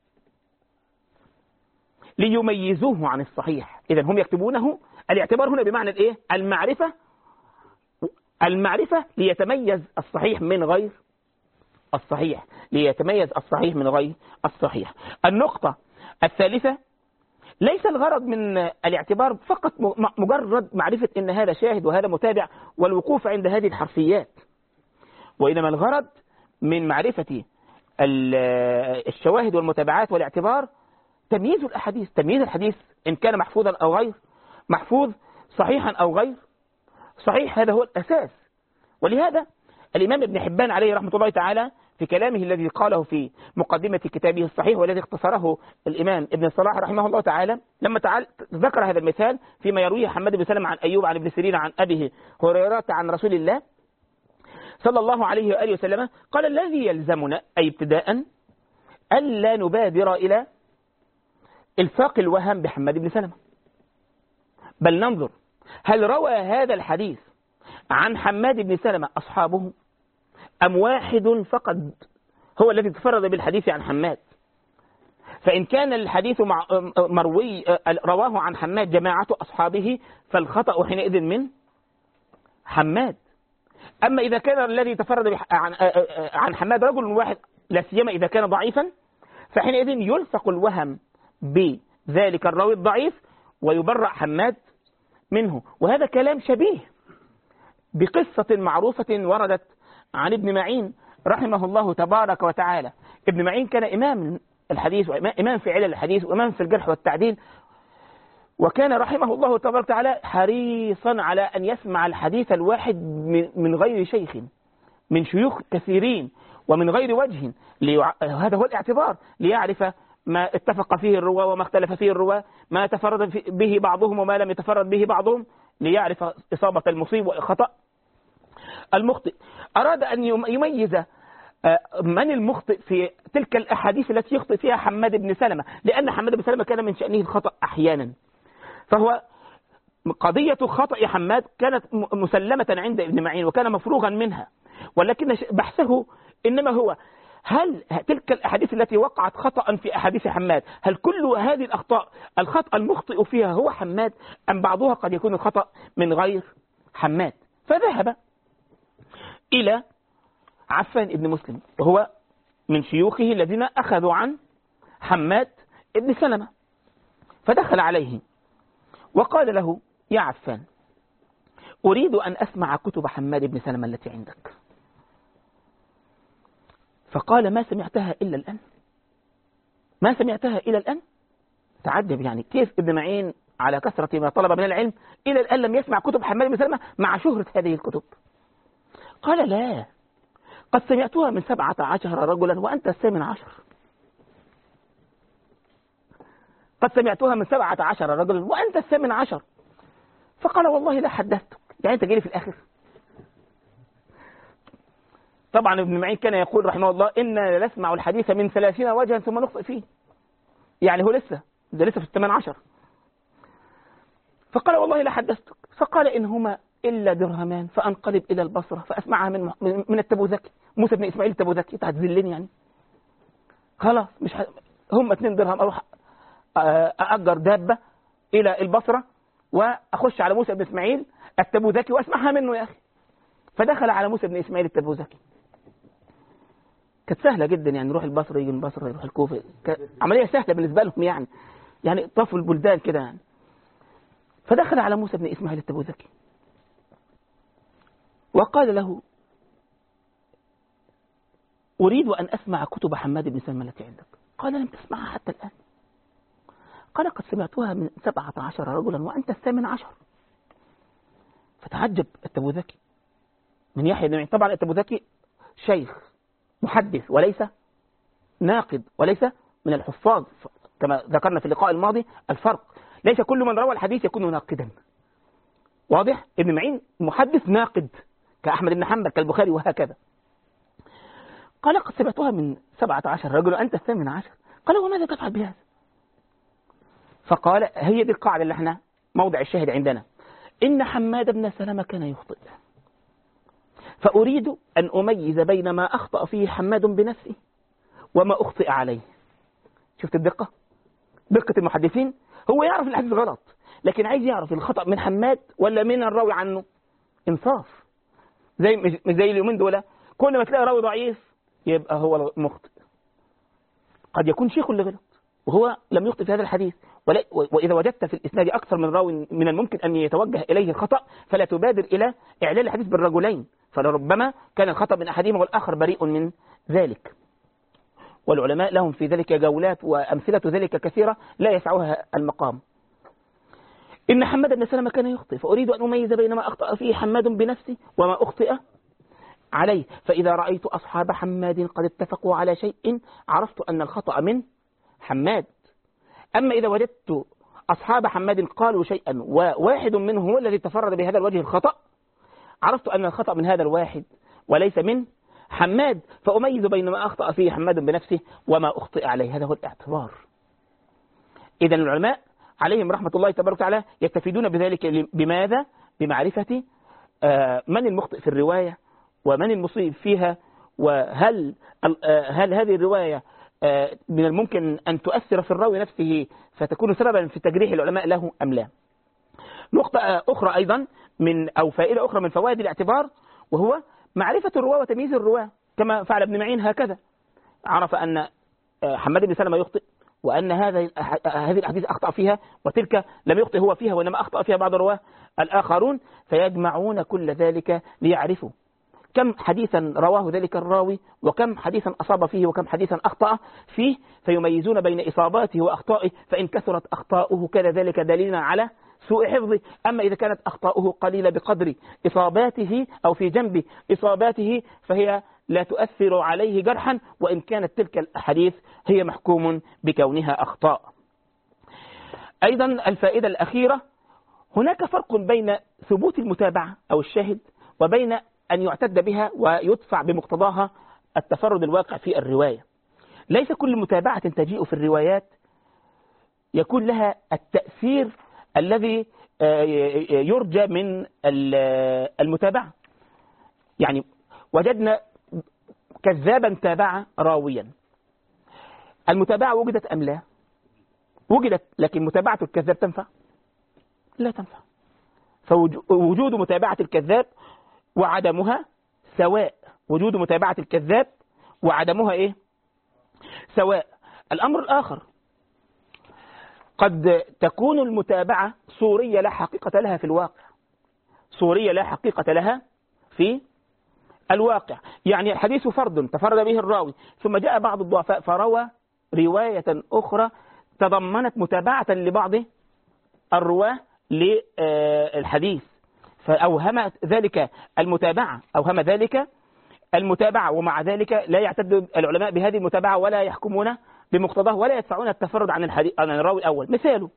ليميزوه عن الصحيح. إذا هم يكتبونه، الاعتبار هنا بمعنى الإيه؟ المعرفة ليتميز الصحيح من غير الصحيح، ليتميز الصحيح من غير الصحيح. النقطة الثالثة: ليس الغرض من الاعتبار فقط مجرد معرفة إن هذا شاهد وهذا متابع والوقوف عند هذه الحرفيات، وإنما الغرض من معرفة الشواهد والمتابعات والاعتبار تمييز الأحاديث، تمييز الحديث إن كان محفوظا أو غير محفوظ، صحيحا أو غير صحيح، هذا هو الأساس. ولهذا الإمام ابن حبان عليه رحمة الله تعالى في كلامه الذي قاله في مقدمة كتابه الصحيح والذي اختصره الإمام ابن صلاح رحمه الله تعالى، لما ذكر هذا المثال فيما يرويه حماد بن سلمة عن أيوب عن ابن سيرين عن أبيه هريرة عن رسول الله صلى الله عليه وآله وسلم، قال: الذي يلزمنا أي ابتداء ألا نبادر إلى إلصاق الوهم بحماد بن سلمة، بل ننظر هل روى هذا الحديث عن حماد بن سلمة أصحابه أم واحد فقط هو الذي تفرد بالحديث عن حماد. فإن كان الحديث مروي رواه عن حماد جماعة أصحابه فالخطأ حينئذ من حماد. أما إذا كان الذي تفرد عن حماد رجل واحد، لا سيما إذا كان ضعيفا، فحينئذ يلصق الوهم بذلك الراوي الضعيف ويبرأ حماد منه. وهذا كلام شبيه بقصة معروفة وردت عن ابن معين رحمه الله تبارك وتعالى. ابن معين كان إمام الحديث وإمام في علل الحديث وإمام في الجرح والتعديل، وكان رحمه الله تبارك وتعالى حريصا على أن يسمع الحديث الواحد من غير شيخ، من شيوخ كثيرين ومن غير وجه، هذا هو الاعتبار، ليعرف ما اتفق فيه الرواة وما اختلف فيه الرواة، ما تفرد به بعضهم وما لم يتفرد به بعضهم، ليعرف إصابة المصيب وخطأ المخطئ. أراد أن يميز من المخطئ في تلك الأحاديث التي يخطئ فيها حماد بن سلمة، لأن حماد بن سلمة كان من شأنه الخطأ أحيانا، فهو قضية خطأ حماد كانت مسلمة عند ابن معين وكان مفروغا منها، ولكن بحثه إنما هو هل تلك الأحاديث التي وقعت خطأ في أحاديث حماد، هل كل هذه الأخطاء الخطأ المخطئ فيها هو حماد أم بعضها قد يكون الخطأ من غير حماد؟ فذهب إلى عفان ابن مسلم وهو من شيوخه الذين أخذوا عن حماد ابن سلمة، فدخل عليه وقال له: يا عفان، أريد أن أسمع كتب حماد بن سلمة التي عندك. فقال: ما سمعتها إلا الآن، ما سمعتها إلى الآن. تعجب، يعني كيف ابن معين على كثرة ما طلب من العلم إلى الآن لم يسمع كتب حماد بن سلمة مع شهرة هذه الكتب؟ قال: لا، قد سمعتها من 17 رجلا وأنت 18. قد سمعتها من 17 رجلا وأنت الثامن عشر. فقال والله لا حدثتك، يعني أنت جاي في الآخر. طبعا ابن معين كان يقول رحمه الله إنا نسمع الحديث من 30 وجها ثم نخطئ فيه، يعني هو لسه في الثمان عشر. فقال والله لا حدثتك. فقال إن هما إلا درهمان فأنقلب إلى البصرة فأسمعها من التبوذكي موسى بن إسماعيل التبوذكي. تهزلني يعني؟ خلاص مش هم 2 درهم أروح أأجر دابة إلى البصرة وأخش على موسى بن إسماعيل التبوذكي وأسمعها منه يا أخي. فدخل على موسى بن إسماعيل التبوذكي. كانت سهلة جدا يعني، يروح البصرة يجي البصرة يروح الكوفة، عملية سهلة بالنسبة لهم يعني طفوا البلدان كده يعني. فدخل على موسى بن إسماعيل التبوذكي وقال له أريد أن أسمع كتب حماد بن سلمة التي عندك. قال لم تسمعها حتى الآن. قال قد سمعتها من 17 رجلا وأنت الثامن عشر. فتعجب التبوذكي من يحيى بن معين. طبعا التبوذكي شيخ محدث وليس ناقد وليس من الحفاظ، كما ذكرنا في اللقاء الماضي الفرق، ليس كل من روى الحديث يكون ناقدا. واضح؟ ابن معين محدث ناقد كأحمد بن حنبل كالبخاري وهكذا. قال قد سمعتها من 17 رجل وأنت الثامن عشر. قال وماذا تفعل بهذا؟ فقال هي دي القاعدة اللي احنا موضع الشاهد عندنا، إن حماد بن سلمة كان يخطئ، فأريد أن أميز بين ما أخطأ فيه حماد بنفسه وما أخطئ عليه. شفت الدقة؟ دقة المحدثين، هو يعرف الحديث غلط لكن عايز يعرف الخطأ من حماد ولا من الراوي عنه. إنصاف. مش زي اليومين دول كل ما تلاقي راوي ضعيف يبقى هو مخطئ. قد يكون شيخ اللي غلط وهو لم يخطئ في هذا الحديث، وإذا وجدت في الإسناد أكثر من راوي من الممكن أن يتوجه إليه الخطأ فلا تبادر إلى إعلال الحديث بالرجلين، فلربما كان الخطأ من أحدهما والآخر بريء من ذلك. والعلماء لهم في ذلك جولات وأمثلة ذلك كثيرة لا يسعها المقام. إن حماد بن سلمة كان يخطئ، فأريد أن أميز بين ما أخطأ فيه حماد بنفسه وما أخطئ عليه، فإذا رأيت أصحاب حماد قد اتفقوا على شيء عرفت أن الخطأ من حماد. أما إذا وجدت أصحاب حماد قالوا شيئا وواحد منهم هو الذي تفرد بهذا الوجه الخطأ عرفت أن الخطأ من هذا الواحد وليس من حماد، فأميز بين ما أخطأ فيه حماد بنفسه وما أخطئ عليه. هذا هو الاعتبار. إذن العلماء عليهم رحمة الله تبارك وتعالى يستفيدون بذلك بماذا؟ بمعرفة من المخطئ في الرواية ومن المصيب فيها، وهل هذه الرواية من الممكن أن تؤثر في الراوي نفسه فتكون سببا في تجريح العلماء له أم لا. نقطة أخرى أيضا أو فائدة أخرى من فوائد الاعتبار، وهو معرفة الرواة وتمييز الرواة، كما فعل ابن معين هكذا. عرف أن حماد بن سلمة يخطئ وأن هذه الأحاديث أخطأ فيها وتلك لم يخطئ هو فيها وإنما أخطأ فيها بعض الرواة الآخرون، فيجمعون كل ذلك ليعرفوا كم حديثا رواه ذلك الراوي وكم حديثا أصاب فيه وكم حديثا أخطأ فيه، فيميزون بين إصاباته وأخطائه، فإن كثرت أخطاؤه كان ذلك دليلا على سوء حفظه. أما إذا كانت أخطاؤه قليلة بقدر إصاباته أو في جنب إصاباته فهي لا تؤثر عليه جرحا، وإن كانت تلك الأحاديث هي محكوم بكونها أخطاء. أيضا الفائدة الأخيرة، هناك فرق بين ثبوت المتابعة أو الشاهد وبين أن يعتد بها ويدفع بمقتضاها التفرد الواقع في الرواية. ليس كل متابعة تجيء في الروايات يكون لها التأثير الذي يرجى من المتابعة. يعني وجدنا كذابا تابع راويا، المتابعة وجدت أم لا؟ وجدت، لكن متابعة الكذاب تنفع؟ لا تنفع. فوجود متابعة الكذاب وعدمها سواء. وجود متابعة الكذاب وعدمها إيه؟ سواء. الأمر الآخر، قد تكون المتابعة صورية لا حقيقة لها في الواقع، صورية لا حقيقة لها في الواقع. يعني الحديث فرد تفرد به الراوي ثم جاء بعض الضعفاء فروى رواية أخرى تضمنت متابعة لبعض الرواة للحديث، فأوهم ذلك المتابعة، ومع ذلك لا يعتد العلماء بهذه المتابعة ولا يحكمون بمقتضاه ولا يدفعون التفرد عن الراوي الأول. مثاله: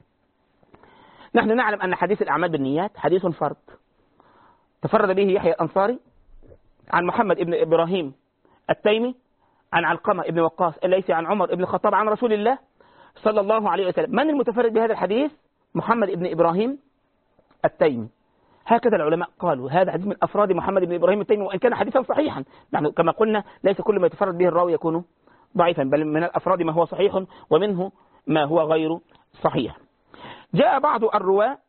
نحن نعلم أن حديث الأعمال بالنيات حديث فرد تفرد به يحيى الأنصاري عن محمد بن إبراهيم التيمي عن علقمة بن وقاص الليثي عن عمر بن الخطاب عن رسول الله صلى الله عليه وسلم. من المتفرد بهذا الحديث؟ محمد بن إبراهيم التيمي. هكذا العلماء قالوا هذا حديث من أفراد محمد بن إبراهيم التيمي، وإن كان حديثا صحيحا. نحن كما قلنا ليس كل ما يتفرد به الراوي يكون ضعيفا، بل من الأفراد ما هو صحيح ومنه ما هو غير صحيح. جاء بعض الرواة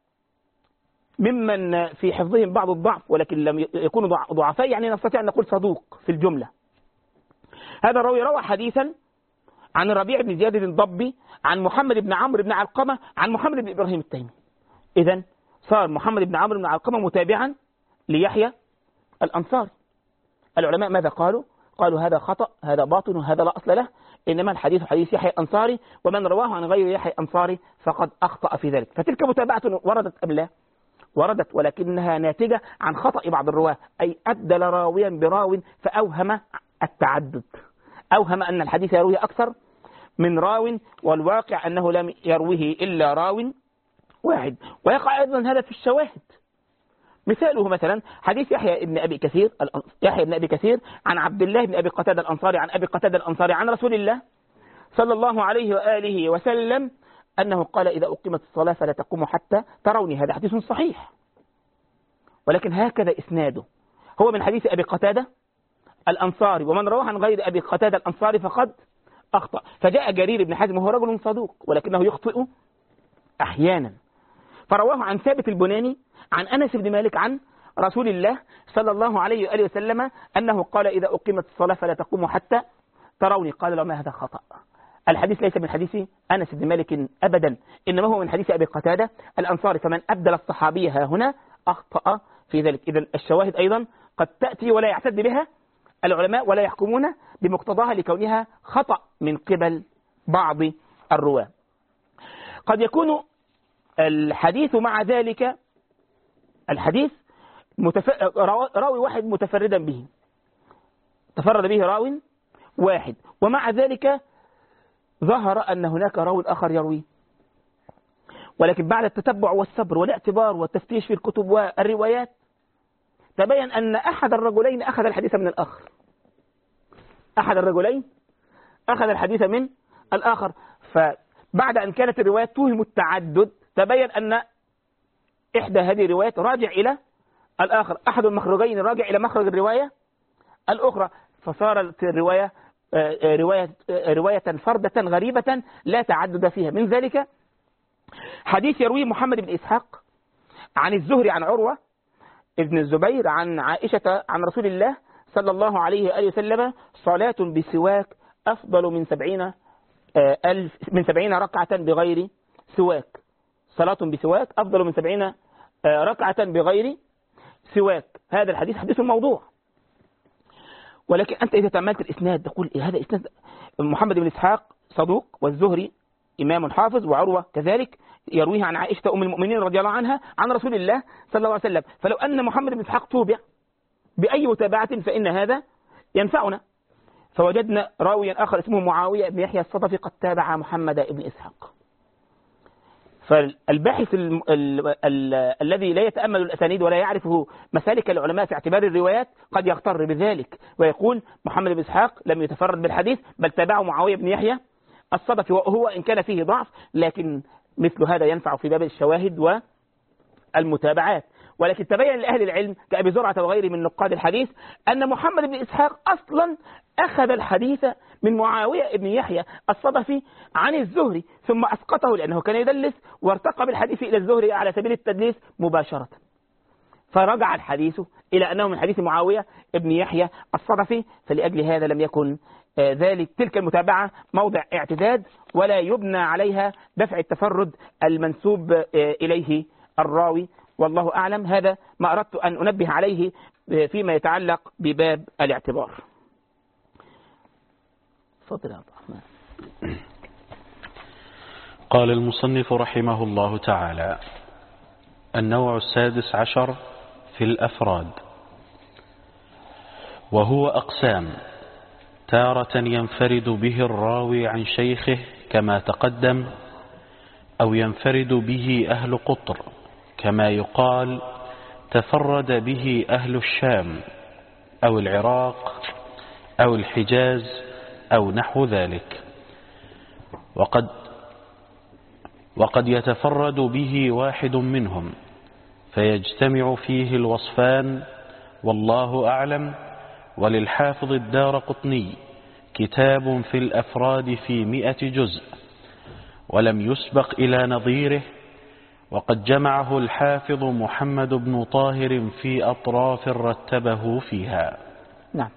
ممن في حفظهم بعض الضعف ولكن لم يكونوا ضعفاء، يعني نستطيع أن نقول صدوق في الجملة. هذا الراوي روى حديثا عن الربيع بن زياد الضبي عن محمد بن عمرو بن علقمة عن محمد بن إبراهيم التيمي. إذن صار محمد بن عمرو بن علقمة متابعا ليحيى الأنصاري. العلماء ماذا قالوا؟ قالوا هذا خطأ، هذا باطل، وهذا لا أصل له، إنما الحديث حديث يحيى الأنصاري، ومن رواه عن غير يحيى الأنصاري فقد أخطأ في ذلك. فتلك متابعة وردت أم لا؟ وردت، ولكنها ناتجة عن خطأ بعض الرواة، أي أبدل راويا براو فأوهم التعدد، أوهم أن الحديث يرويه أكثر من راو، والواقع أنه لم يرويه إلا راو واحد. ويقع أيضا هذا في الشواهد. مثاله مثلا حديث يحيى بن أبي كثير عن عبد الله بن أبي قتادة الأنصاري عن أبي قتادة الأنصاري عن رسول الله صلى الله عليه وآله وسلم أنه قال: إذا أقيمت الصلاة فلا تقوموا حتى تروني. هذا حديث صحيح، ولكن هكذا إسناده هو من حديث أبي قتادة الأنصاري، ومن رواه عن غير أبي قتادة الأنصاري فقد أخطأ. فجاء جرير بن حازم وهو رجل صدوق ولكنه يخطئ أحيانا، فرواه عن ثابت البناني عن أنس بن مالك عن رسول الله صلى الله عليه وآله وسلم أنه قال: إذا أقيمت الصلاة فلا تقوموا حتى تروني. قال لما هذا خطأ، الحديث ليس من حديث أنس بن مالك أبدا، إنما هو من حديث أبي قتادة الأنصاري، فمن أبدل الصحابي ها هنا أخطأ في ذلك. إذن الشواهد أيضا قد تأتي ولا يعتد بها العلماء ولا يحكمون بمقتضاها لكونها خطأ من قبل بعض الرواة. قد يكون الحديث مع ذلك الحديث راوي واحد متفردا به، تفرد به راو واحد، ومع ذلك ظهر أن هناك راو آخر يروي، ولكن بعد التتبع والصبر والاعتبار والتفتيش في الكتب والروايات تبين أن أحد الرجلين أخذ الحديث من الآخر، أحد الرجلين أخذ الحديث من الآخر. فبعد أن كانت الروايات توهم التعدد تبين أن إحدى هذه الروايات راجع إلى الآخر، أحد المخرجين راجع إلى مخرج الرواية الأخرى، فصارت الرواية رواية فردة غريبة لا تعدد فيها. من ذلك حديث يرويه محمد بن إسحاق عن الزهري عن عروة ابن الزبير عن عائشة عن رسول الله صلى الله عليه وآله وسلم: صلاة بسواك أفضل من 70 ركعة بغير سواك. صلاة بسواك أفضل من 70 ركعة بغير سواك. هذا الحديث حديث موضوع، ولكن أنت إذا تأملت الإسناد تقول هذا إسناد محمد بن إسحاق صدوق، والزهري إمام حافظ، وعروة كذلك يرويها عن عائشة أم المؤمنين رضي الله عنها عن رسول الله صلى الله عليه وسلم. فلو أن محمد بن إسحاق توبع بأي متابعة فإن هذا ينفعنا. فوجدنا راويا آخر اسمه معاوية بن يحيى الصدفي قد تابع محمد بن إسحاق. فالباحث الذي لا يتأمل الأسانيد ولا يعرفه مسالك العلماء في اعتبار الروايات قد يغتر بذلك ويقول محمد بن إسحاق لم يتفرد بالحديث بل تابعه معاوية بن يحيى الصدفي، وهو إن كان فيه ضعف لكن مثل هذا ينفع في باب الشواهد والمتابعات. ولكن تبين لأهل العلم كأبي زرعة وغيره من نقاد الحديث أن محمد بن إسحاق أصلا أخذ الحديث من معاوية بن يحيى الصدفي عن الزهري ثم أسقطه لأنه كان يدلس، وارتقى بالحديث إلى الزهري على سبيل التدليس مباشرة، فرجع الحديث إلى أنه من حديث معاوية بن يحيى الصدفي. فلأجل هذا لم يكن تلك المتابعة موضع اعتداد ولا يبنى عليها دفع التفرد المنسوب إليه الراوي. والله أعلم. هذا ما أردت أن أنبه عليه فيما يتعلق بباب الاعتبار. فضل عبد الرحمن. قال المصنف رحمه الله تعالى: النوع 16 في الأفراد، وهو أقسام: تارة ينفرد به الراوي عن شيخه كما تقدم، أو ينفرد به أهل قطر كما يقال تفرد به أهل الشام أو العراق أو الحجاز أو نحو ذلك. وقد يتفرد به واحد منهم فيجتمع فيه الوصفان، والله أعلم. وللحافظ الدارقطني كتاب في الأفراد في 100 جزء ولم يسبق إلى نظيره، وقد جمعه الحافظ محمد بن طاهر في أطراف رتبه فيها. نعم،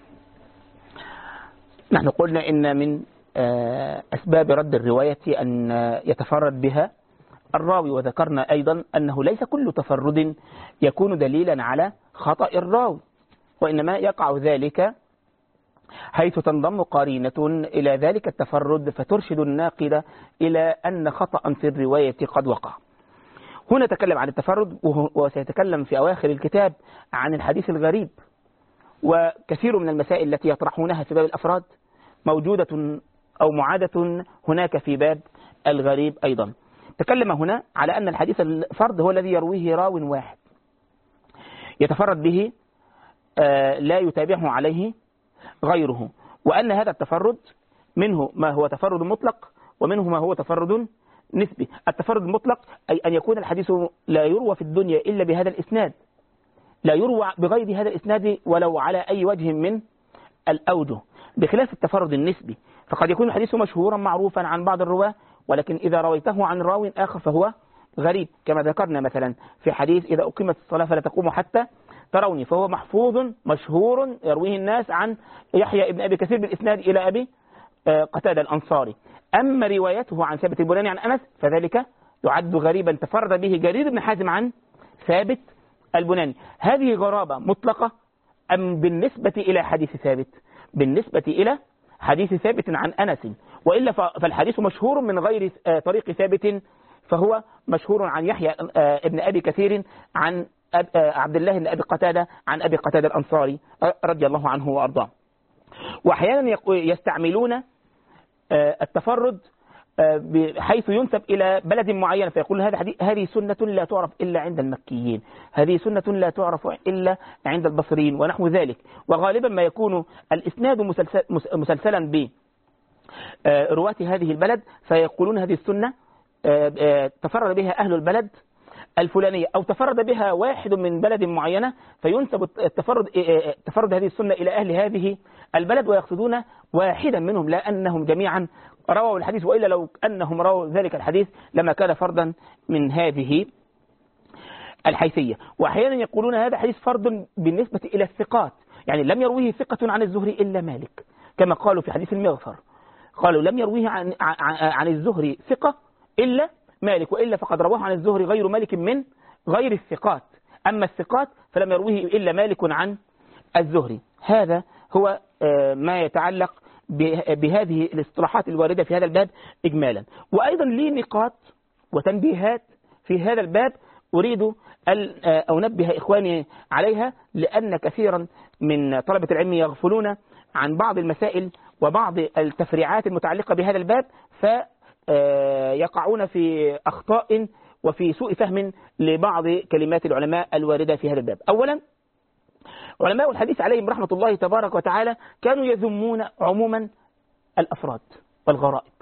نحن قلنا إن من أسباب رد الرواية أن يتفرد بها الراوي، وذكرنا أيضا أنه ليس كل تفرد يكون دليلا على خطأ الراوي، وإنما يقع ذلك حيث تنضم قرينة إلى ذلك التفرد فترشد الناقد إلى أن خطأ في الرواية قد وقع. هنا تكلم عن التفرد، وسيتكلم في أواخر الكتاب عن الحديث الغريب، وكثير من المسائل التي يطرحونها في باب الأفراد موجودة أو معادة هناك في باب الغريب أيضا. تكلم هنا على أن الحديث الفرد هو الذي يرويه راو واحد يتفرد به لا يتابعه عليه غيره، وأن هذا التفرد منه ما هو تفرد مطلق ومنه ما هو تفرد نسبي. التفرد المطلق أي أن يكون الحديث لا يروى في الدنيا إلا بهذا الإسناد، لا يروى بغير هذا الإسناد ولو على أي وجه من الأوجه، بخلاف التفرد النسبي فقد يكون الحديث مشهورا معروفا عن بعض الرواة، ولكن إذا رويته عن راو آخر فهو غريب، كما ذكرنا مثلا في حديث إذا أقيمت الصلاة فلا تقوموا حتى تروني، فهو محفوظ مشهور يرويه الناس عن يحيى ابن أبي كثير بالإسناد إلى أبي قتادة الأنصاري. أما روايته عن ثابت البناني عن أنس فذلك يعد غريبا تفرد به جرير بن حازم عن ثابت البناني. هذه غرابة مطلقة أم بالنسبة إلى حديث ثابت؟ بالنسبة إلى حديث ثابت عن أنس، وإلا فالحديث مشهور من غير طريق ثابت، فهو مشهور عن يحيى ابن أبي كثير عن عبد الله بن أبي قتادة عن أبي قتادة الأنصاري رضي الله عنه وأرضاه. وأحيانا يستعملون التفرد بحيث ينسب إلى بلد معين، فيقول هذه سنة لا تعرف إلا عند المكيين، هذه سنة لا تعرف إلا عند البصريين ونحو ذلك. وغالبا ما يكون الإسناد مسلسلا برواة هذه البلد، فيقولون هذه السنة تفرد بها أهل البلد الفلانية، أو تفرد بها واحد من بلد معينة فينسب تفرد هذه السنة إلى أهل هذه البلد، ويقصدون واحدا منهم لا أنهم جميعا رووا الحديث، وإلا لو أنهم رووا ذلك الحديث لما كان فردا من هذه الحيثية. وأحيانا يقولون هذا حديث فرد بالنسبة إلى الثقات، يعني لم يرويه ثقة عن الزهري إلا مالك، كما قالوا في حديث المغفر، قالوا لم يرويه عن الزهري ثقة إلا مالك، وإلا فقد رواه عن الزهري غير مالك من غير الثقات، أما الثقات فلم يرويه إلا مالك عن الزهري. هذا هو ما يتعلق بهذه الاصطلاحات الواردة في هذا الباب إجمالا. وأيضا لي نقاط وتنبيهات في هذا الباب أريد أن أنبه إخواني عليها، لأن كثيرا من طلبة العلم يغفلون عن بعض المسائل وبعض التفريعات المتعلقة بهذا الباب، فيقعون في أخطاء وفي سوء فهم لبعض كلمات العلماء الواردة في هذا الباب. أولا، علماء الحديث عليهم رحمة الله تبارك وتعالى كانوا يذمون عموما الأفراد والغرائب،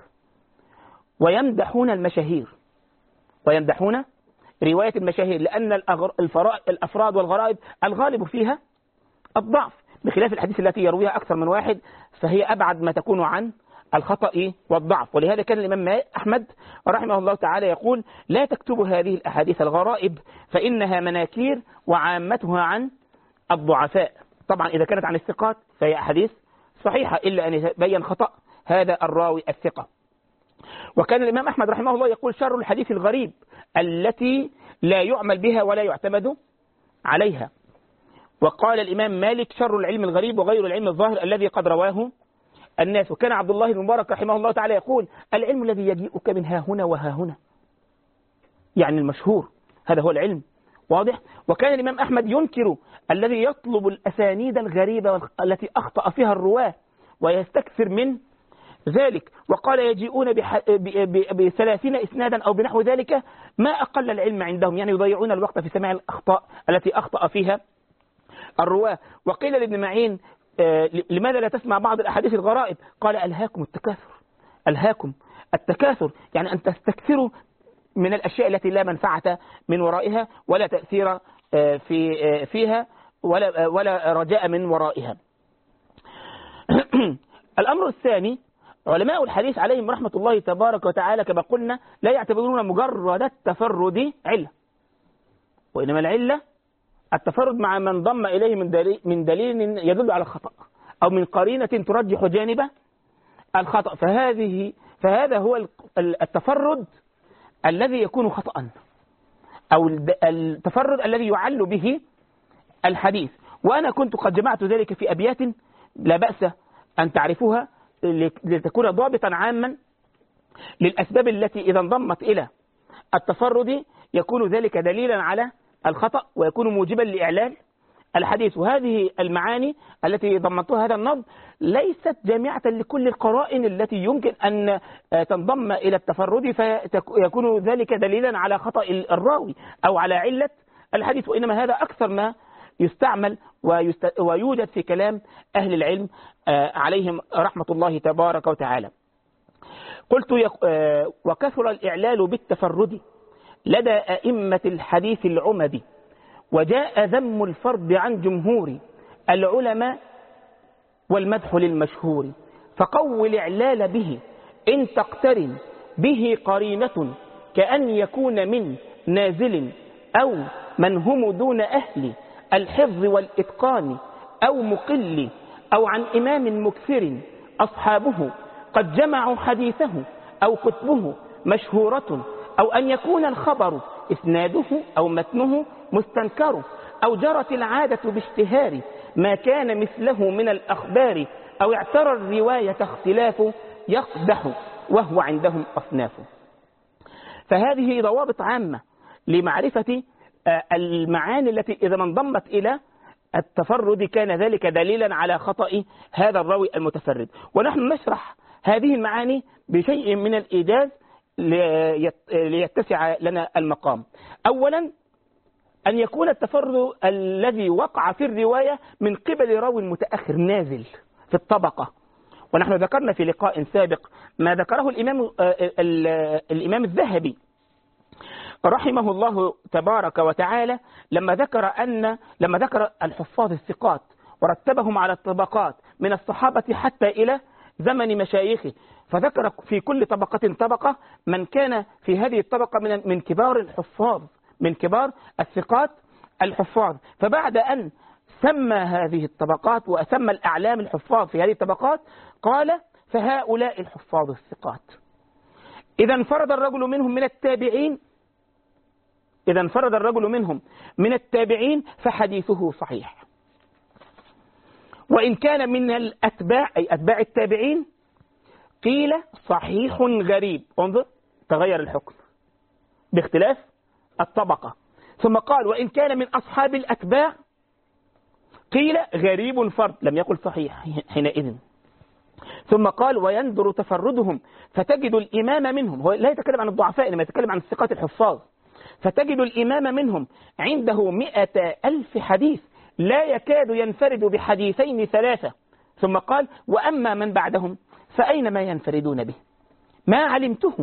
ويمدحون المشاهير ويمدحون رواية المشاهير، لأن الأفراد والغرائب الغالب فيها الضعف، بخلاف الحديث التي يرويها أكثر من واحد فهي أبعد ما تكون عن الخطأ والضعف. ولهذا كان الإمام أحمد رحمه الله تعالى يقول لا تكتبوا هذه الأحاديث الغرائب فإنها مناكير وعامتها عن الضعفاء. طبعا إذا كانت عن الثقات فهي أحاديث صحيحة، إلا أن يبين خطأ هذا الراوي الثقة. وكان الإمام أحمد رحمه الله يقول شر الحديث الغريب التي لا يعمل بها ولا يعتمد عليها. وقال الإمام مالك شر العلم الغريب وغير العلم الظاهر الذي قد رواه الناس. وكان عبد الله بن مبارك رحمه الله تعالى يقول العلم الذي يجيئك من ها هنا وها هنا، يعني المشهور، هذا هو العلم، واضح. وكان الإمام أحمد ينكر الذي يطلب الأسانيد الغريبة التي أخطأ فيها الرواة، ويستكثر من ذلك. وقال يجيئون ب30 إسنادا أو بنحو ذلك، ما أقل العلم عندهم، يعني يضيعون الوقت في سماع الأخطاء التي أخطأ فيها الرواة. وقيل لابن معين لماذا لا تسمع بعض الأحاديث الغرائب؟ قال ألهاكم التكاثر، ألهاكم التكاثر، يعني أن تستكثروا من الأشياء التي لا منفعة من ورائها ولا تأثير فيها ولا رجاء من ورائها. الأمر الثاني، علماء الحديث عليهم رحمة الله تبارك وتعالى كما قلنا لا يعتبرون مجرد التفرد علة، وإنما العلة التفرد مع من ضم إليه من دليل يدل على الخطأ أو من قرينة ترجح جانب الخطأ، فهذا هو التفرد الذي يكون خطأ، أو التفرد الذي يعل به الحديث. وأنا كنت قد جمعت ذلك في أبيات لا بأس أن تعرفوها لتكون ضابطا عاما للأسباب التي إذا انضمت إلى التفرد يكون ذلك دليلا على الخطأ ويكون موجبا لإعلال الحديث. وهذه المعاني التي ضمنتها هذا النظم ليست جامعة لكل القرائن التي يمكن أن تنضم إلى التفرد فيكون ذلك دليلا على خطأ الراوي أو على علة الحديث، وإنما هذا أكثر ما يستعمل ويوجد في كلام أهل العلم عليهم رحمة الله تبارك وتعالى. قلت وكثر الإعلال بالتفرد لدى أئمة الحديث العمد، وجاء ذم الفرد عن جمهور العلماء والمدح للمشهور، فقو الإعلال به إن تقترن به قرينة كأن يكون من نازل أو من هم دون أهل الحفظ والإتقان أو مقل أو عن إمام مكثر أصحابه قد جمعوا حديثه أو كتبه مشهورة، أو أن يكون الخبر إسناده أو متنه مستنكر، أو جرت العادة باشتهار ما كان مثله من الأخبار، أو اعترى الرواية اختلاف يقدح وهو عندهم أصناف. فهذه ضوابط عامة لمعرفة المعاني التي إذا ما انضمت إلى التفرد كان ذلك دليلا على خطأ هذا الراوي المتفرد. ونحن نشرح هذه المعاني بشيء من الإيجاز ليتسع لنا المقام. أولا أن يكون التفرد الذي وقع في الرواية من قبل راوي متأخر نازل في الطبقة. ونحن ذكرنا في لقاء سابق ما ذكره الإمام الذهبي رحمه الله تبارك وتعالى لما ذكر الحفاظ الثقات ورتبهم على الطبقات من الصحابة حتى إلى زمن مشايخه، فذكر في كل طبقة طبقة من كان في هذه الطبقة من كبار الحفاظ، من كبار الثقات الحفاظ. فبعد أن سمى هذه الطبقات وسمى الأعلام الحفاظ في هذه الطبقات قال فهؤلاء الحفاظ الثقات إذا انفرد الرجل منهم من التابعين فحديثه صحيح، وإن كان من الأتباع أي أتباع التابعين قيل صحيح غريب. انظر تغير الحكم باختلاف الطبقة. ثم قال وإن كان من أصحاب الأتباع قيل غريب فرد، لم يقل صحيح حينئذ. ثم قال ويندر تفردهم فتجد الإمام منهم، هو لا يتكلم عن الضعفاء إنما يتكلم عن الثقات الحفاظ، فتجد الإمام منهم عنده 100,000 حديث لا يكاد ينفرد بحديثين 3. ثم قال وأما من بعدهم فأين ما ينفردون به؟ ما علمته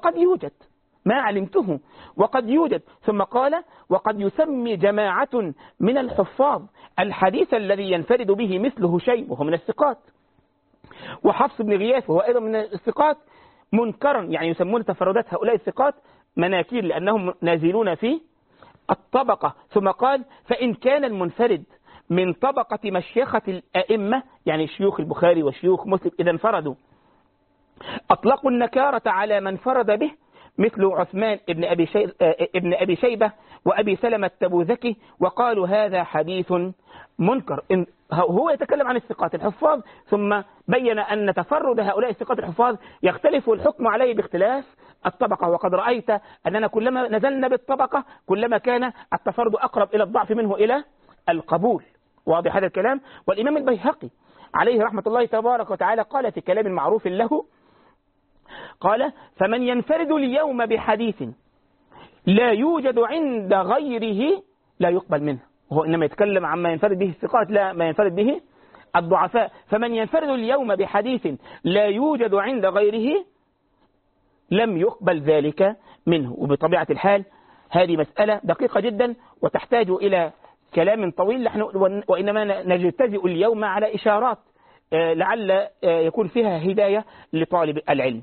وقد يوجد. ثم قال وقد يسمي جماعة من الحفاظ الحديث الذي ينفرد به مثله شيء وهو من الثقات، وحفص بن غياث وهو أيضا من الثقات منكرا، يعني يسمون تفردات هؤلاء الثقات مناكير لأنهم نازلون في الطبقة. ثم قال فإن كان المنفرد من طبقة مشيخة الأئمة يعني شيوخ البخاري وشيوخ مسلم إذا انفردوا أطلقوا النكارة على من فرد به مثل عثمان ابن أبي شيبة وأبي سلمة التبوذكي وقالوا هذا حديث منكر. هو يتكلم عن الثقات الحفاظ ثم بين أن تفرد هؤلاء الثقات الحفاظ يختلف الحكم عليه باختلاف الطبقة. وقد رأيت أننا كلما نزلنا بالطبقة كلما كان التفرد أقرب إلى الضعف منه إلى القبول. واضح هذا الكلام. والإمام البيهقي عليه رحمة الله تبارك وتعالى قال في كلام معروف له، قال: فمن ينفرد اليوم بحديث لا يوجد عند غيره لا يقبل منه. وهو إنما يتكلم عما ينفرد به الثقات، لا ما ينفرد به الضعفاء. فمن ينفرد اليوم بحديث لا يوجد عند غيره لم يقبل ذلك منه. وبطبيعة الحال هذه مسألة دقيقة جدا وتحتاج إلى كلام طويل، نحن وإنما نجتزئ اليوم على إشارات لعل يكون فيها هداية لطالب العلم.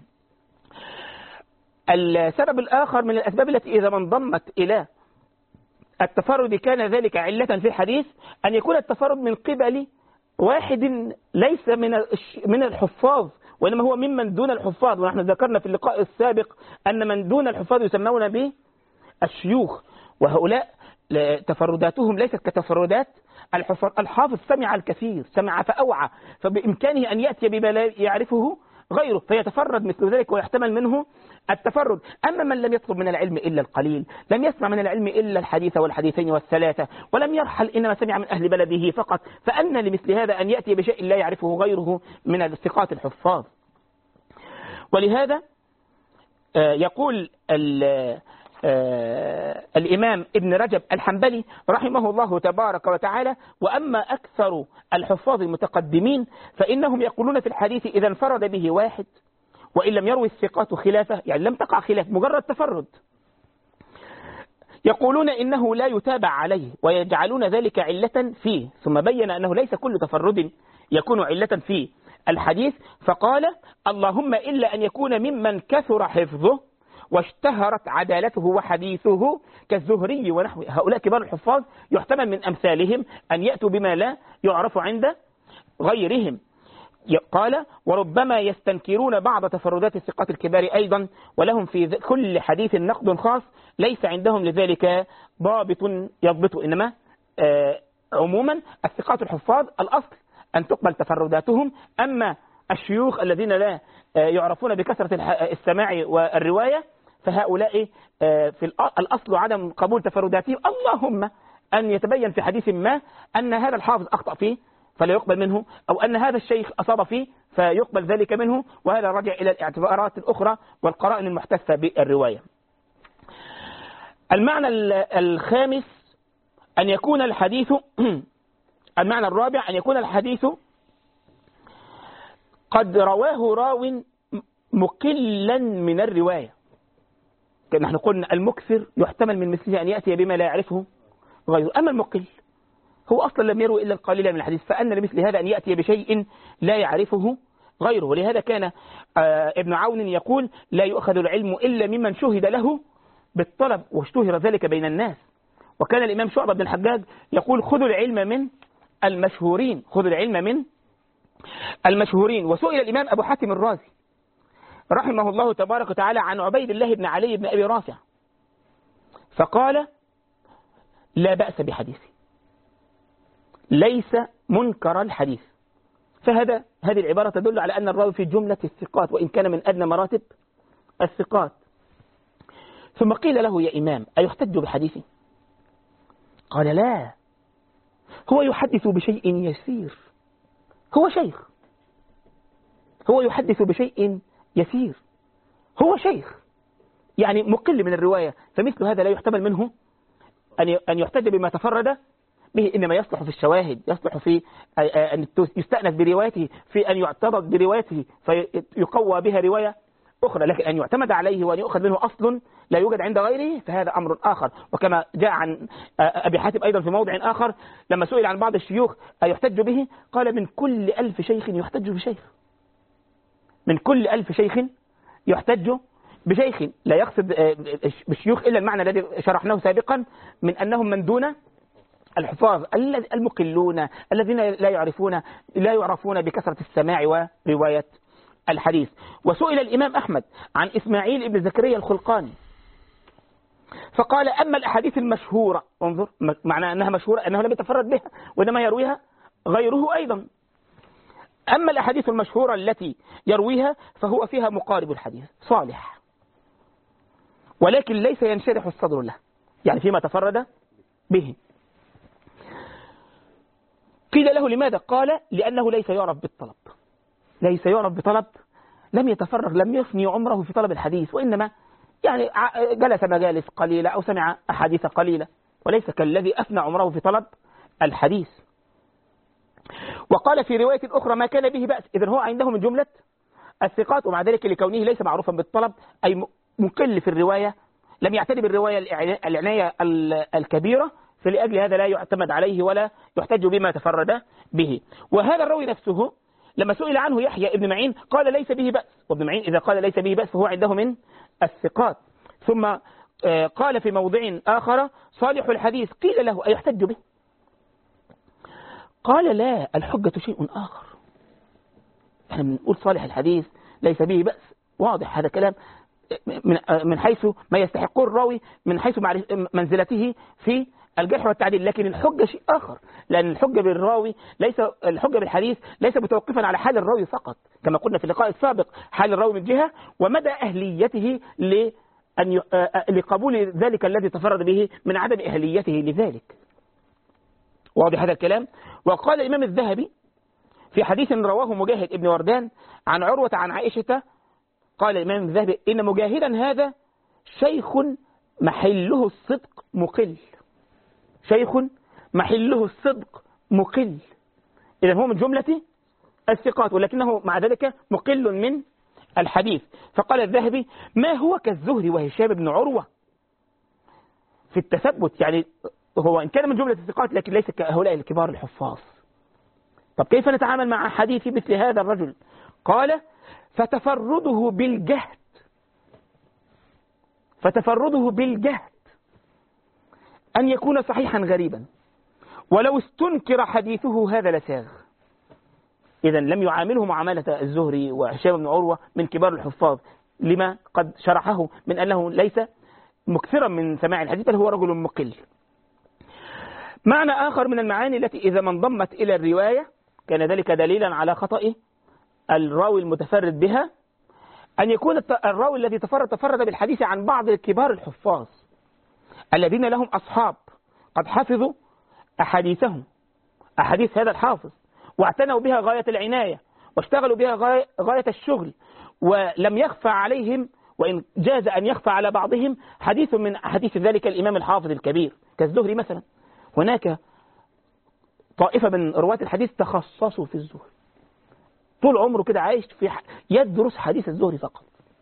السبب الآخر من الأسباب التي إذا ما انضمت إلى التفرد كان ذلك علة في الحديث، أن يكون التفرد من قبل واحد ليس من الحفاظ، وإنما هو ممن دون الحفاظ. ونحن ذكرنا في اللقاء السابق أن من دون الحفاظ يسمون به الشيوخ، وهؤلاء تفرداتهم ليست كتفردات الحافظ. سمع الكثير، سمع فأوعى، فبإمكانه أن يأتي بما لا يعرفه غيره فيتفرد مثل ذلك ويحتمل منه التفرد. أما من لم يطلب من العلم إلا القليل، لم يسمع من العلم إلا الحديث والحديثين والثلاثة، ولم يرحل إنما سمع من أهل بلده فقط، فأن لمثل هذا أن يأتي بشيء لا يعرفه غيره من الثقات الحفاظ. ولهذا يقول الإمام ابن رجب الحنبلي رحمه الله تبارك وتعالى: وأما أكثر الحفاظ المتقدمين فإنهم يقولون في الحديث إذا انفرد به واحد وإن لم يروي الثقات خلافه، يعني لم تقع خلاف، مجرد تفرد، يقولون إنه لا يتابع عليه ويجعلون ذلك علة فيه. ثم بين أنه ليس كل تفرد يكون علة فيه الحديث، فقال: اللهم إلا أن يكون ممن كثر حفظه واشتهرت عدالته وحديثه كالزهري ونحوه. هؤلاء كبار الحفاظ يحتمل من أمثالهم أن يأتوا بما لا يعرف عند غيرهم. قال: وربما يستنكرون بعض تفردات الثقات الكبار أيضا، ولهم في كل حديث نقد خاص ليس عندهم لذلك ضابط يضبط. إنما عموما الثقات الحفاظ الأصل أن تقبل تفرداتهم. أما الشيوخ الذين لا يعرفون بكثرة السماع والرواية فهؤلاء في الأصل عدم قبول تفرداتهم، اللهم أن يتبين في حديث ما أن هذا الحافظ أخطأ فيه فلا يقبل منه، أو أن هذا الشيخ أصاب فيه فيقبل ذلك منه، وهذا راجع إلى الاعتبارات الأخرى والقرائن المحتفة بالرواية. المعنى الخامس أن يكون الحديث المعنى الرابع أن يكون الحديث قد رواه راو مقلا من الرواية. نحن قلنا المكثر يحتمل من مثله أن يأتي بما لا يعرفه غيره، أما المقل هو أصلا لم يروي إلا القليل من الحديث، فأن لمثل هذا أن يأتي بشيء لا يعرفه غيره. ولهذا كان ابن عون يقول: لا يؤخذ العلم إلا ممن شهد له بالطلب واشتهر ذلك بين الناس. وكان الإمام شعبة بن الحجاج يقول: خذوا العلم من المشهورين، خذوا العلم من المشهورين. وسئل الإمام أبو حاتم الرازي رحمه الله تبارك وتعالى عن عبيد الله بن علي بن أبي رافع، فقال: لا بأس بحديثي، ليس منكر الحديث. هذه العبارة تدل على أن الراوي في جملة الثقات وإن كان من أدنى مراتب الثقات. ثم قيل له: يا إمام أيحتج بحديثي؟ قال: لا، هو يحدث بشيء يسير، هو شيخ، هو يحدث بشيء يسير، هو شيخ يعني مقل من الرواية، فمثل هذا لا يحتمل منه أن يحتج بما تفرد به، إنما يصلح في الشواهد، يصلح في أن يستأنس بروايته، في أن يعتضد بروايته فيقوى بها رواية أخرى. لكن أن يعتمد عليه وأن يؤخذ منه أصل لا يوجد عند غيره فهذا أمر آخر. وكما جاء عن أبي حاتم أيضا في موضع آخر لما سئل عن بعض الشيوخ أيحتج به، قال: من كل 1000 شيخ يحتج بشيخ، من كل 1000 شيخ يحتج بشيخ. لا يقصد بالشيوخ إلا المعنى الذي شرحناه سابقا من أنهم من دون الحفاظ المقلون الذين لا يعرفون بكثرة السماع ورواية الحديث. وسئل الإمام أحمد عن إسماعيل بن زكريا الخلقاني فقال: أما الأحاديث المشهورة، انظر معنى أنها مشهورة أنه لم يتفرد بها وإنما يرويها غيره أيضا، أما الأحاديث المشهورة التي يرويها فهو فيها مقارب الحديث صالح، ولكن ليس ينشرح الصدر له، يعني فيما تفرد به. قيل له لماذا؟ قال لأنه ليس يعرف بالطلب. ليس يعرف بطلب، لم يتفرغ، لم يفني عمره في طلب الحديث، وإنما يعني جلس مجالس قليلة أو سمع أحاديث قليلة، وليس كالذي أفنى عمره في طلب الحديث. وقال في رواية أخرى ما كان به بأس. إذن هو عنده من جملة الثقات، ومع ذلك لكونه ليس معروفا بالطلب أي مقل في الرواية، لم يعتني بالرواية العناية الكبيرة، فلأجل هذا لا يعتمد عليه ولا يحتج بما تفرد به. وهذا الراوي نفسه لما سئل عنه يحيى ابن معين قال ليس به بأس، وابن معين إذا قال ليس به بأس فهو عنده من الثقات. ثم قال في موضع آخر صالح الحديث، قيل له أيحتج به؟ قال لا، الحجة شيء آخر. احنا بنقول صالح الحديث ليس به بأس، واضح هذا كلام من حيث ما يستحقه الراوي، من حيث منزلته في الجرح والتعديل، لكن الحجة شيء آخر، لأن الحجة بالراوي ليس، الحجة بالحديث ليس متوقفا على حال الراوي فقط، كما قلنا في اللقاء السابق، حال الراوي من جهة ومدى أهليته لقبول ذلك الذي تفرد به من عدم أهليته لذلك. واضح هذا الكلام. وقال الإمام الذهبي في حديث رواه مجاهد ابن وردان عن عروة عن عائشة، قال الإمام الذهبي إن مجاهدا هذا شيخ محله الصدق مقل. شيخ محله الصدق مقل، إذا هو من جملة الثقات، ولكنه مع ذلك مقل من الحديث. فقال الذهبي ما هو كالزهري وهشام بن عروة في التثبت، يعني هو إن كان من جملة الثقات لكن ليس كهؤلاء الكبار الحفاظ. طب كيف نتعامل مع حديث مثل هذا الرجل؟ قال فتفرده بالجهد، فتفرده بالجهد أن يكون صحيحا غريبا، ولو استنكر حديثه هذا لساغ. إذا لم يعامله معاملة الزهري وهشام بن عروة من كبار الحفاظ، لما قد شرحه من أنه ليس مكثرا من سماع الحديث، بل هو رجل مقل. معنى آخر من المعاني التي إذا ما انضمت إلى الرواية كان ذلك دليلا على خطأ الراوي المتفرد بها، أن يكون الراوي الذي تفرد بالحديث عن بعض كبار الحفاظ الذين لهم أصحاب قد حفظوا أحاديثهم، أحاديث هذا الحافظ، واعتنوا بها غاية العناية واشتغلوا بها غاية الشغل، ولم يخفى عليهم، وإن جاز أن يخفى على بعضهم حديث من أحاديث ذلك الإمام الحافظ الكبير كالزهري مثلا. هناك طائفة من رواة الحديث تخصصوا في الزهري، طول عمره كده عايش في يدرس حديث الزهري فقط،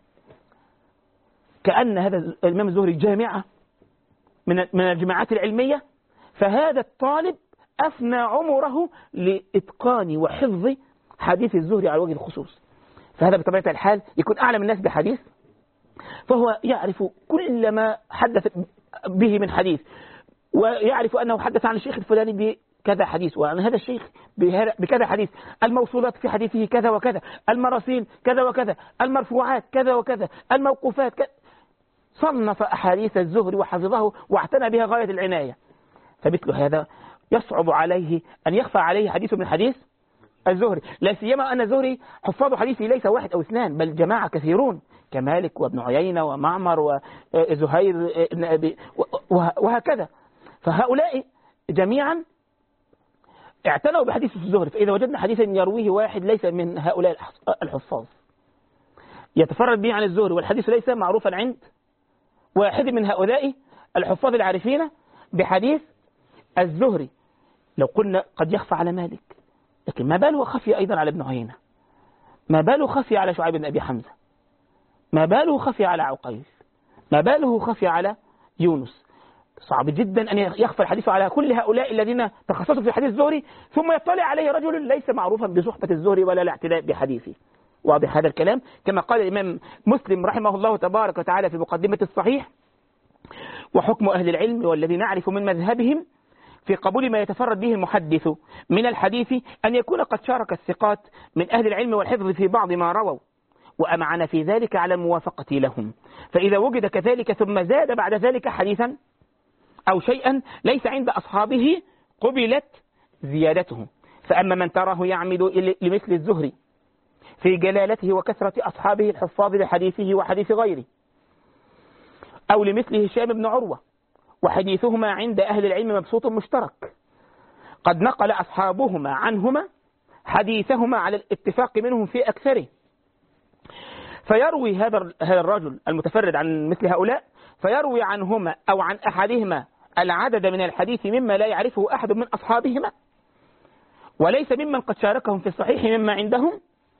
كأن هذا الإمام الزهري جامعة من الجامعات العلمية، فهذا الطالب أفنى عمره لإتقان وحفظ حديث الزهري على وجه الخصوص. فهذا بطبيعة الحال يكون أعلم الناس بحديث، فهو يعرف كل ما حدث به من حديث، ويعرف أنه حدث عن الشيخ الفلاني بكذا حديث، وعن هذا الشيخ بكذا حديث، الموصولات في حديثه كذا وكذا، المراسيل كذا وكذا، المرفوعات كذا وكذا، الموقوفات كذا. صنف أحاديث الزهري وحفظه واعتنى بها غاية العناية. فمثل هذا يصعب عليه أن يخفى عليه حديث من حديث الزهري، لا سيما أن الزهري حفاظ حديثه ليس واحد أو اثنان، بل جماعة كثيرون كمالك وابن عيينة ومعمر وزهير وهكذا. فهؤلاء جميعا اعتنوا بحديث الزهري. فإذا وجدنا حديثا يرويه واحد ليس من هؤلاء الحفاظ يتفرد به عن الزهري، والحديث ليس معروفا عند واحد من هؤلاء الحفاظ العارفين بحديث الزهري، لو قلنا قد يخفى على مالك، لكن ما باله خفي أيضا على ابن عيينة، ما باله خفي على شعيب بن أبي حمزة، ما باله خفي على عقيل، ما باله خفي على يونس. صعب جدا أن يخفى الحديث على كل هؤلاء الذين تخصصوا في حديث الزهري، ثم يطلع عليه رجل ليس معروفا بصحبة الزهري ولا الاعتناء بحديثه. واضح هذا الكلام؟ كما قال الإمام مسلم رحمه الله تبارك وتعالى في مقدمة الصحيح: وحكم أهل العلم والذي نعرف من مذهبهم في قبول ما يتفرد به المحدث من الحديث أن يكون قد شارك الثقات من أهل العلم والحفظ في بعض ما رووا، وأمعن في ذلك على الموافقة لهم. فإذا وجد كذلك ثم زاد بعد ذلك حديثا أو شيئا ليس عند أصحابه قبلت زيادته. فأما من تراه يعمد لمثل الزهري في جلالته وكثرة أصحابه الحفاظ لحديثه وحديث غيره، أو لمثل هشام بن عروة وحديثهما عند أهل العلم مبسوط مشترك، قد نقل أصحابهما عنهما حديثهما على الاتفاق منهم في أكثره. فيروي هذا الرجل المتفرد عن مثل هؤلاء، فيروي عنهما أو عن أحدهما العدد من الحديث مما لا يعرفه أحد من أصحابهما، وليس ممن قد شاركهم في الصحيح مما عندهم،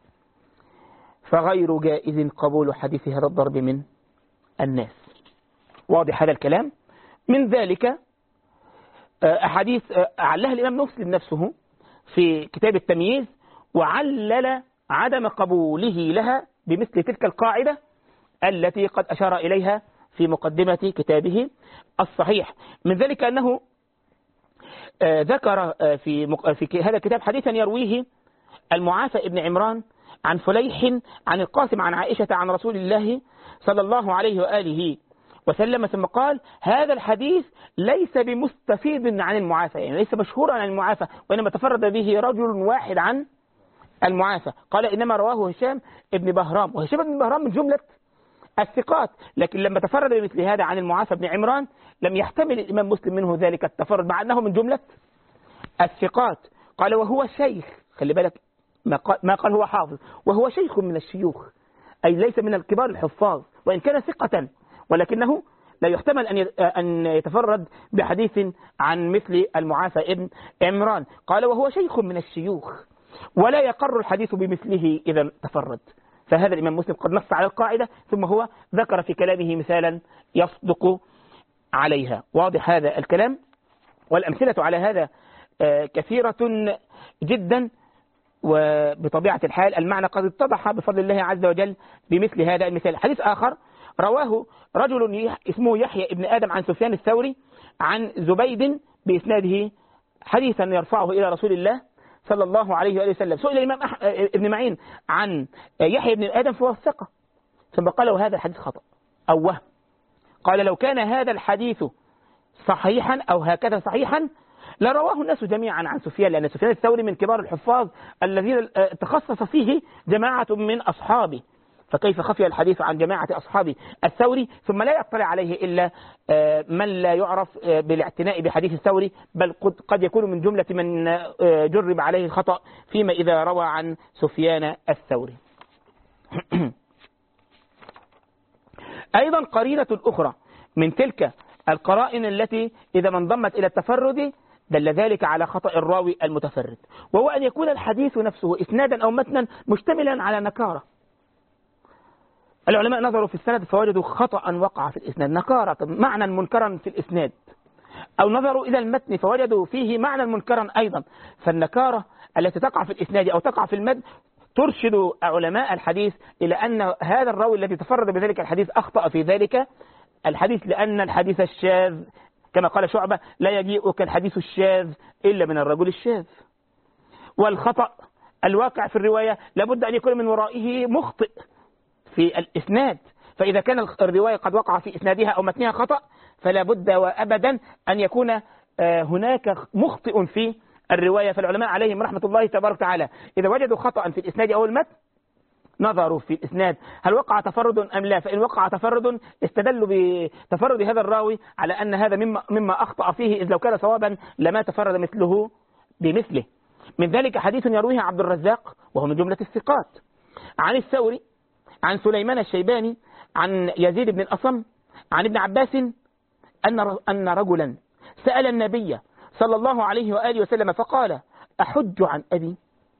فغير جائز قبول حديث هذا الضرب من الناس. واضح هذا الكلام؟ من ذلك أحاديث علها الإمام مسلم نفسه في كتاب التمييز، وعلل عدم قبوله لها بمثل تلك القاعدة التي قد أشار إليها في مقدمة كتابه الصحيح. من ذلك أنه ذكر في هذا الكتاب حديثا يرويه المعافى ابن عمران عن فليح عن القاسم عن عائشة عن رسول الله صلى الله عليه وآله وسلم، ثم قال: هذا الحديث ليس بمستفيد عن المعافى، يعني ليس مشهورا عن المعافى، وإنما تفرد به رجل واحد عن المعافى. قال: إنما رواه هشام ابن بهرام، وهشام ابن بهرام من جملة الثقات، لكن لما تفرد بمثل هذا عن المعافى بن عمران لم يحتمل الإمام مسلم منه ذلك التفرد مع أنه من جملة الثقات. قال: وهو شيخ، خلي بالك ما قال هو حافظ، وهو شيخ من الشيوخ، أي ليس من الكبار الحفاظ، وإن كان ثقة، ولكنه لا يحتمل أن يتفرد بحديث عن مثل المعافى ابن عمران. قال: وهو شيخ من الشيوخ ولا يقر الحديث بمثله إذا تفرد. فهذا الإمام مسلم قد نص على القاعدة، ثم هو ذكر في كلامه مثالا يصدق عليها. واضح هذا الكلام؟ والأمثلة على هذا كثيرة جدا، وبطبيعة الحال المعنى قد اتضح بفضل الله عز وجل بمثل هذا المثال. حديث آخر رواه رجل اسمه يحيى ابن آدم عن سفيان الثوري عن زبيد بإسناده حديثا يرفعه إلى رسول الله صلى الله عليه وآله وسلم. سئل الإمام ابن معين عن يحيى بن آدم فوثقه، ثم قال: وهذا الحديث خطأ أو وهم. قال: لو كان هذا الحديث صحيحا أو هكذا صحيحا لرواه الناس جميعا عن سفيان، لأن سفيان الثوري من كبار الحفاظ الذين تخصص فيه جماعة من أصحابه، فكيف خفي الحديث عن جماعة أصحاب الثوري ثم لا يطلع عليه إلا من لا يعرف بالاعتناء بحديث الثوري، بل قد يكون من جملة من جرب عليه الخطأ فيما إذا روى عن سفيان الثوري. أيضا قرينة أخرى من تلك القرائن التي إذا ما انضمت إلى التفرد دل ذلك على خطأ الراوي المتفرد، وهو أن يكون الحديث نفسه إسنادا أو متنا مشتملا على نكارة. العلماء نظروا في السند فوجدوا خطأ وقع في الإسناد، نكارة معنى منكرا في الإسناد، أو نظروا إلى المتن فوجدوا فيه معنى منكرا أيضا. فالنكارة التي تقع في الإسناد أو تقع في المتن ترشد علماء الحديث إلى أن هذا الراوي الذي تفرد بذلك الحديث أخطأ في ذلك الحديث، لأن الحديث الشاذ كما قال شعبة: لا يجيئك الحديث الشاذ إلا من الرجل الشاذ. والخطأ الواقع في الرواية لابد أن يكون من ورائه مخطئ في الإسناد، فإذا كان الرواية قد وقع في إسنادها أو متنها خطأ فلا بد وأبدا أن يكون هناك مخطئ في الرواية. فالعلماء عليهم رحمة الله تبارك وتعالى إذا وجدوا خطأ في الإسناد أو المتن نظروا في الإسناد هل وقع تفرد أم لا، فإن وقع تفرد استدلوا بتفرد هذا الراوي على أن هذا مما أخطأ فيه، إذ لو كان صوابا لما تفرد مثله بمثله. من ذلك حديث يرويه عبد الرزاق وهو من جملة الثقات عن الثوري عن سليمان الشيباني عن يزيد بن الأصم عن ابن عباس أن رجلا سأل النبي صلى الله عليه وآله وسلم فقال: أحج عن أبي؟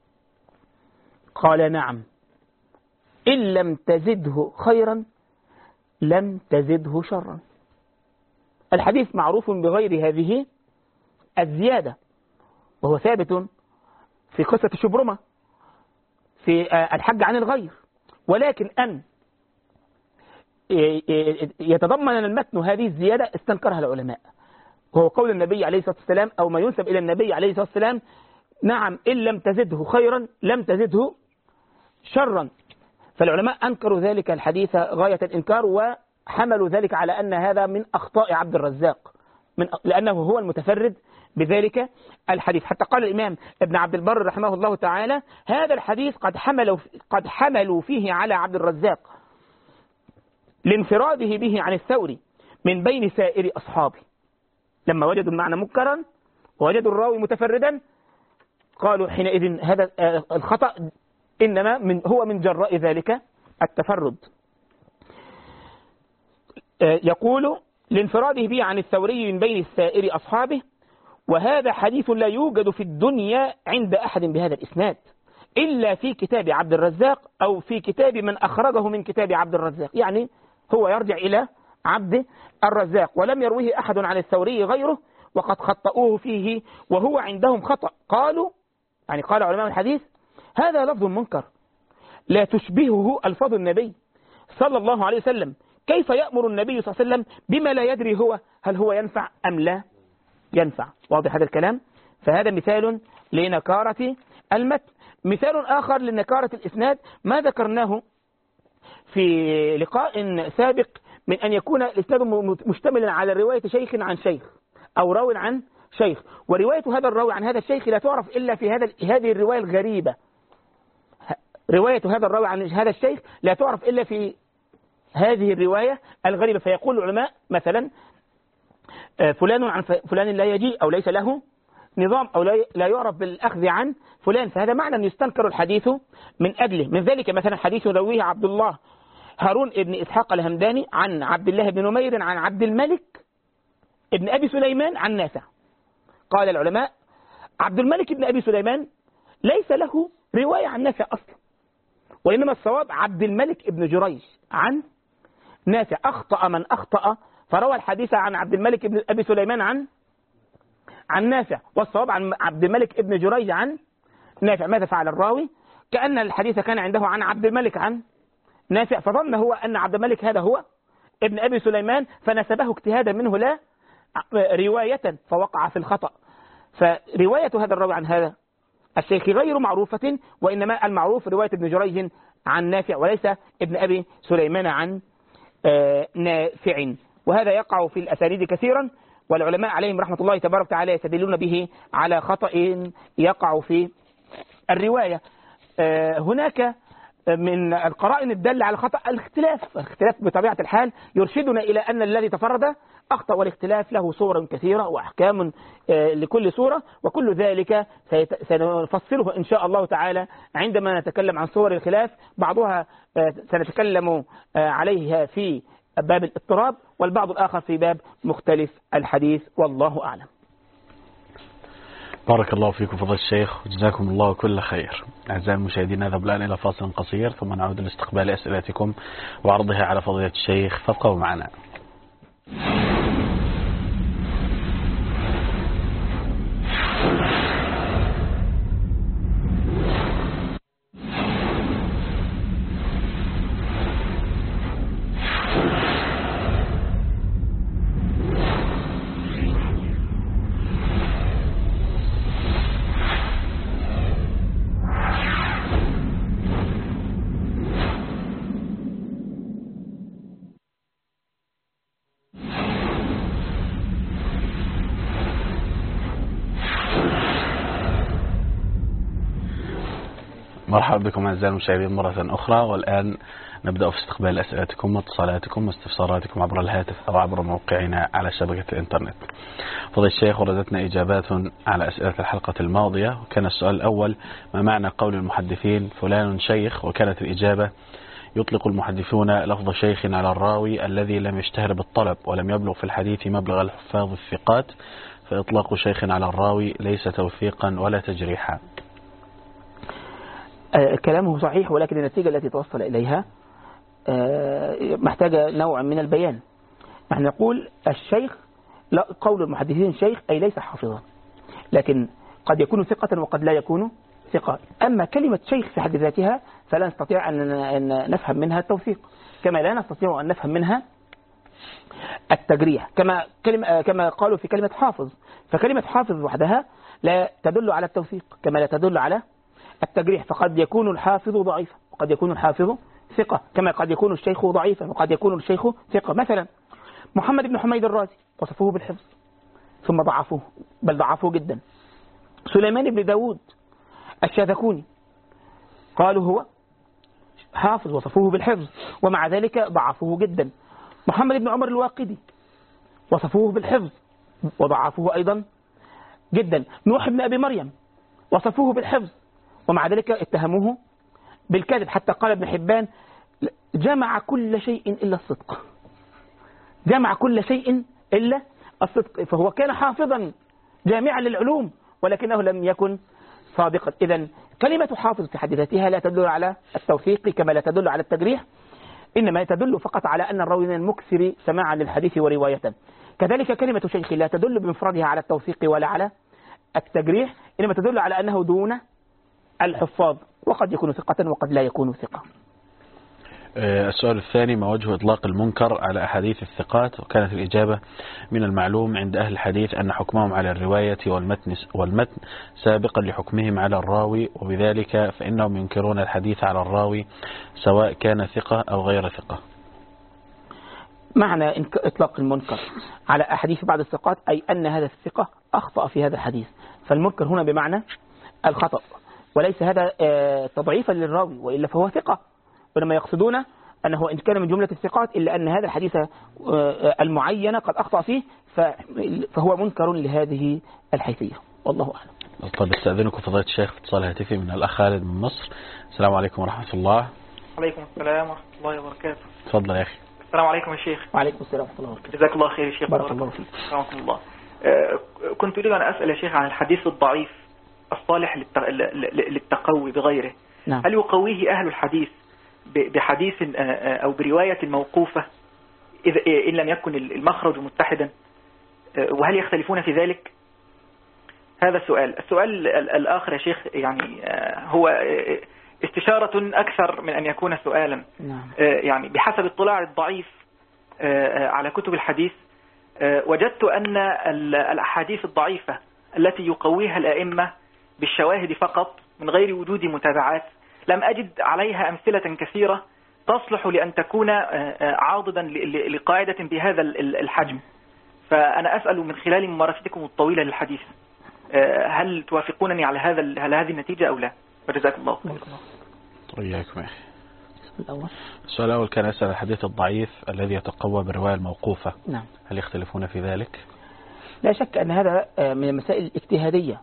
قال: نعم، إن لم تزده خيرا لم تزده شرا. الحديث معروف بغير هذه الزيادة، وهو ثابت في قصة الشبرمة في الحج عن الغير، ولكن أن يتضمن المتن هذه الزيادة استنكرها العلماء، وهو قول النبي عليه الصلاة والسلام أو ما ينسب إلى النبي عليه الصلاة والسلام: نعم، إن لم تزده خيرا لم تزده شرا. فالعلماء أنكروا ذلك الحديث غاية الإنكار، وحملوا ذلك على أن هذا من أخطاء عبد الرزاق لأنه هو المتفرد بذلك الحديث. حتى قال الإمام ابن عبد البر رحمه الله تعالى: هذا الحديث قد حملوا فيه على عبد الرزاق لانفراده به عن الثوري من بين سائر أصحابه، لما وجدوا المعنى منكرا ووجدوا الراوي متفردا قالوا حينئذ هذا الخطأ إنما هو من جراء ذلك التفرد. يقول لانفراده به عن الثوري من بين سائر أصحابه، وهذا حديث لا يوجد في الدنيا عند أحد بهذا الإسناد إلا في كتاب عبد الرزاق أو في كتاب من أخرجه من كتاب عبد الرزاق. يعني هو يرجع إلى عبد الرزاق، ولم يرويه أحد عن الثوري غيره، وقد خطأوه فيه وهو عندهم خطأ. قالوا يعني قال علماء الحديث هذا لفظ منكر لا تشبهه ألفاظ النبي صلى الله عليه وسلم، كيف يأمر النبي صلى الله عليه وسلم بما لا يدري هو هل هو ينفع أم لا ينفع. واضح هذا الكلام؟ فهذا مثال لنكارة المتن. مثال آخر لنكارة الإسناد ما ذكرناه في لقاء سابق من أن يكون الإسناد مشتملا على رواية شيخ عن شيخ أو راو عن شيخ، ورواية هذا الراوي عن هذا الشيخ لا تعرف إلا في هذه الرواية الغريبة. رواية هذا الراوي عن هذا الشيخ لا تعرف إلا في هذه الرواية الغريبة. فيقول العلماء مثلا فلان عن فلان لا يجي أو ليس له نظام أو لا يعرف بالأخذ عن فلان، فهذا معنى أن يستنكر الحديث من أجله. من ذلك مثلا حديث يرويه عبد الله هارون ابن إسحاق الهمداني عن عبد الله بن نمير عن عبد الملك ابن أبي سليمان عن نافع. قال العلماء عبد الملك ابن أبي سليمان ليس له رواية عن نافع أصلا، وإنما الصواب عبد الملك ابن جريج عن نافع. أخطأ من أخطأ فروى الحديث عن عبد الملك ابن أبي سليمان عن نافع، والصواب عن عبد الملك ابن جريج عن نافع. ماذا فعل الراوي؟ كأن الحديث كان عنده عن عبد الملك عن نافع، فظن هو أن عبد الملك هذا هو ابن أبي سليمان فنسبه اجتهادا منه لا رواية، فوقع في الخطأ. فرواية هذا الراوي عن هذا الشيخ غير معروفة، وإنما المعروف رواية ابن جريج عن نافع وليس ابن أبي سليمان عن نافع. وهذا يقع في الأسانيد كثيرا، والعلماء عليهم رحمة الله تبارك وتعالى يستدلون به على خطأ يقع في الرواية. هناك من القرائن الدالة على الخطأ الاختلاف بطبيعة الحال يرشدنا إلى أن الذي تفرد أخطأ، والاختلاف له صور كثيرة وأحكام لكل صورة، وكل ذلك سنفصله إن شاء الله تعالى عندما نتكلم عن صور الخلاف. بعضها سنتكلم عليها في باب الاضطراب، والبعض الآخر في باب مختلف الحديث، والله أعلم. بارك الله فيكم فضل الشيخ وجزاكم الله كل خير. أعزائي المشاهدين نذهب الآن إلى فاصل قصير ثم نعود لاستقبال أسئلتكم وعرضها على فضيلة الشيخ، فابقوا معنا. مرحبا بكم أعزائي المشاهدين مرة أخرى، والآن نبدأ في استقبال أسئلتكم واتصالاتكم واستفساراتكم عبر الهاتف أو عبر موقعنا على شبكة الإنترنت. فضل الشيخ وردتنا إجابات على أسئلة الحلقة الماضية، وكان السؤال الأول ما معنى قول المحدثين فلان شيخ، وكانت الإجابة يطلق المحدثون لفظ شيخ على الراوي الذي لم يشتهر بالطلب ولم يبلغ في الحديث مبلغ الحفاظ الثقات، فإطلاق شيخ على الراوي ليس توثيقا ولا تجريحا. كلامه صحيح، ولكن النتيجة التي توصل إليها محتاجة نوع من البيان. نحن نقول الشيخ، لا، قول المحدثين شيخ أي ليس حافظا، لكن قد يكون ثقة وقد لا يكون ثقة. أما كلمة شيخ في حد ذاتها فلا نستطيع أن نفهم منها التوثيق، كما لا نستطيع أن نفهم منها التجريح. كما قالوا في كلمة حافظ، فكلمة حافظ وحدها لا تدل على التوثيق كما لا تدل على التجريح. فقد يكون الحافظ ضعيفا وقد يكون الحافظ ثقة، كما قد يكون الشيخ ضعيفا وقد يكون الشيخ ثقة. مثلا محمد بن حميد الرازي وصفوه بالحفظ ثم ضعفوه، بل ضعفوه جدا. سليمان بن داود الشاذكوني قالوا هو حافظ وصفوه بالحفظ ومع ذلك ضعفوه جدا. محمد بن عمر الواقدي وصفوه بالحفظ وضعفوه أيضا جدا. نوح بن أبي مريم وصفوه بالحفظ ومع ذلك اتهموه بالكذب، حتى قال ابن حبان جمع كل شيء إلا الصدق، جمع كل شيء إلا الصدق، فهو كان حافظا جامعا للعلوم ولكنه لم يكن صادقا. إذن كلمة حافظ في حد ذاتها لا تدل على التوثيق كما لا تدل على التجريح، إنما تدل فقط على أن الراوي من المكثر سماعا للحديث ورواية. كذلك كلمة شيخ لا تدل بمفردها على التوثيق ولا على التجريح، إنما تدل على أنه دون الحفاظ، وقد يكون ثقة وقد لا يكون ثقة. السؤال الثاني: ما وجه إطلاق المنكر على أحاديث الثقات؟ وكانت الإجابة: من المعلوم عند أهل الحديث أن حكمهم على الرواية والمتن سابقا لحكمهم على الراوي، وبذلك فإنهم ينكرون الحديث على الراوي سواء كان ثقة أو غير ثقة. معنى إطلاق المنكر على أحاديث بعض الثقات أي أن هذا الثقة أخطأ في هذا الحديث، فالمنكر هنا بمعنى الخطأ، وليس هذا تضعيفا للراوي، وإلا فهو ثقة، ولما يقصدون أنه إن كان من جملة الثقات إلا أن هذا الحديث المعين قد أخطأ فيه فهو منكر لهذه الحيثية، والله أعلم. طيب، استأذنكم فضيلة الشيخ اتصال هاتفي من الأخ خالد من مصر. السلام عليكم ورحمة الله. وعليكم السلام ورحمة الله وبركاته. تفضل يا أخي. السلام عليكم يا شيخ. وعليكم السلام ورحمة الله وبركاته. جزاك الله خير يا شيخ. بارك الله فيك. رحمة الله. كنت أريد أن أسأل يا شيخ عن الحديث الضعيف الصالح للتقوي بغيره. نعم. هل يقويه أهل الحديث بحديث أو برواية موقوفة إن لم يكن المخرج متحدا، وهل يختلفون في ذلك؟ هذا السؤال. السؤال الآخر يا شيخ يعني هو استشارة أكثر من أن يكون سؤالا. نعم. يعني بحسب اطلاع الضعيف على كتب الحديث وجدت أن الأحاديث الضعيفة التي يقويها الأئمة بالشواهد فقط من غير وجود متابعات لم أجد عليها أمثلة كثيرة تصلح لأن تكون عاضدا لقاعدة بهذا الحجم. فأنا أسأل من خلال ممارستكم الطويلة للحديث هل توافقونني على هذه النتيجة أو لا؟ وجزاكم الله خير. وإياكم يا أخي. السؤال الأول كان يسأل الحديث الضعيف الذي يتقوى بالرواية الموقوفة. نعم. هل يختلفون في ذلك؟ لا شك أن هذا من المسائل الاجتهادية،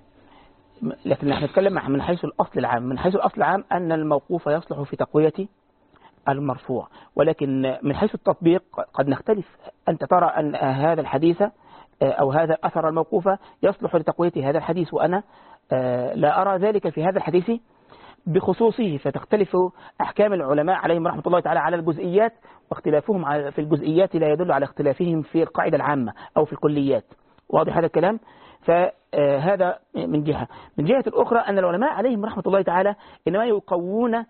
لكن نحن نتكلم من حيث الأصل العام. من حيث الأصل العام أن الموقوف يصلح في تقوية المرفوع، ولكن من حيث التطبيق قد نختلف. أنت ترى أن هذا الحديث أو هذا الأثر الموقوف يصلح لتقوية هذا الحديث، وأنا لا أرى ذلك في هذا الحديث بخصوصه، فتختلف أحكام العلماء عليهم رحمة الله تعالى على الجزئيات، واختلافهم في الجزئيات لا يدل على اختلافهم في القاعدة العامة أو في الكليات. واضح هذا الكلام؟ فهذا من جهة. من جهة الأخرى أن العلماء عليهم رحمة الله تعالى إنما يقوون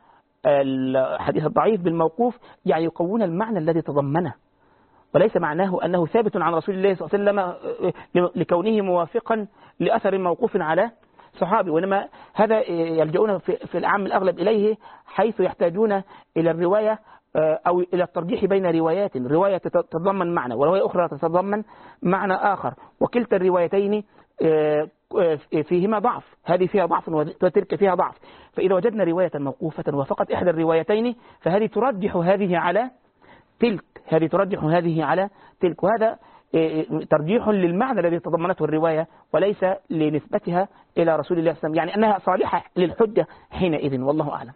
الحديث الضعيف بالموقوف، يعني يقوون المعنى الذي تضمنه، وليس معناه أنه ثابت عن رسول الله صلى الله عليه وسلم لكونه موافقا لأثر موقوف على صحابي، وإنما هذا يلجؤون في الأعم الأغلب إليه حيث يحتاجون إلى الرواية أو إلى الترجيح بين روايات، رواية تتضمن معنى ورواية أخرى تتضمن معنى آخر، وكلتا الروايتين فيهما ضعف، هذه فيها ضعف وتلك فيها ضعف. فإذا وجدنا رواية موقوفة وفقط إحدى الروايتين فهذه ترجح هذه على تلك، هذه ترجح هذه على تلك، وهذا ترجيح للمعنى الذي تضمنته الرواية وليس لنسبتها إلى رسول الله صلى الله عليه وسلم، يعني أنها صالحة للحجة حينئذ، والله أعلم.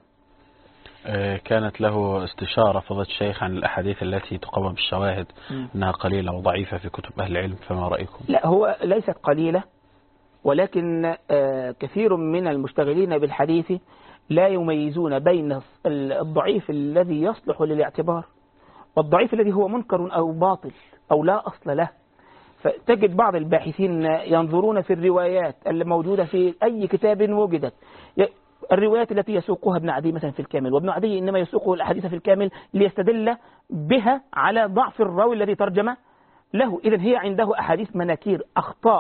كانت له استشارة فضيلة الشيخ عن الأحاديث التي تقوم بالشواهد أنها قليلة وضعيفة في كتب أهل العلم، فما رأيكم؟ لا، هو ليست قليلة، ولكن كثير من المشتغلين بالحديث لا يميزون بين الضعيف الذي يصلح للاعتبار والضعيف الذي هو منكر أو باطل أو لا أصل له. فتجد بعض الباحثين ينظرون في الروايات الموجودة في أي كتاب وجدت، الروايات التي يسوقها ابن عدي مثلا في الكامل، وابن عدي إنما يسوق الأحاديث في الكامل ليستدل بها على ضعف الراوي الذي ترجم له. إذن هي عنده أحاديث مناكير، أخطاء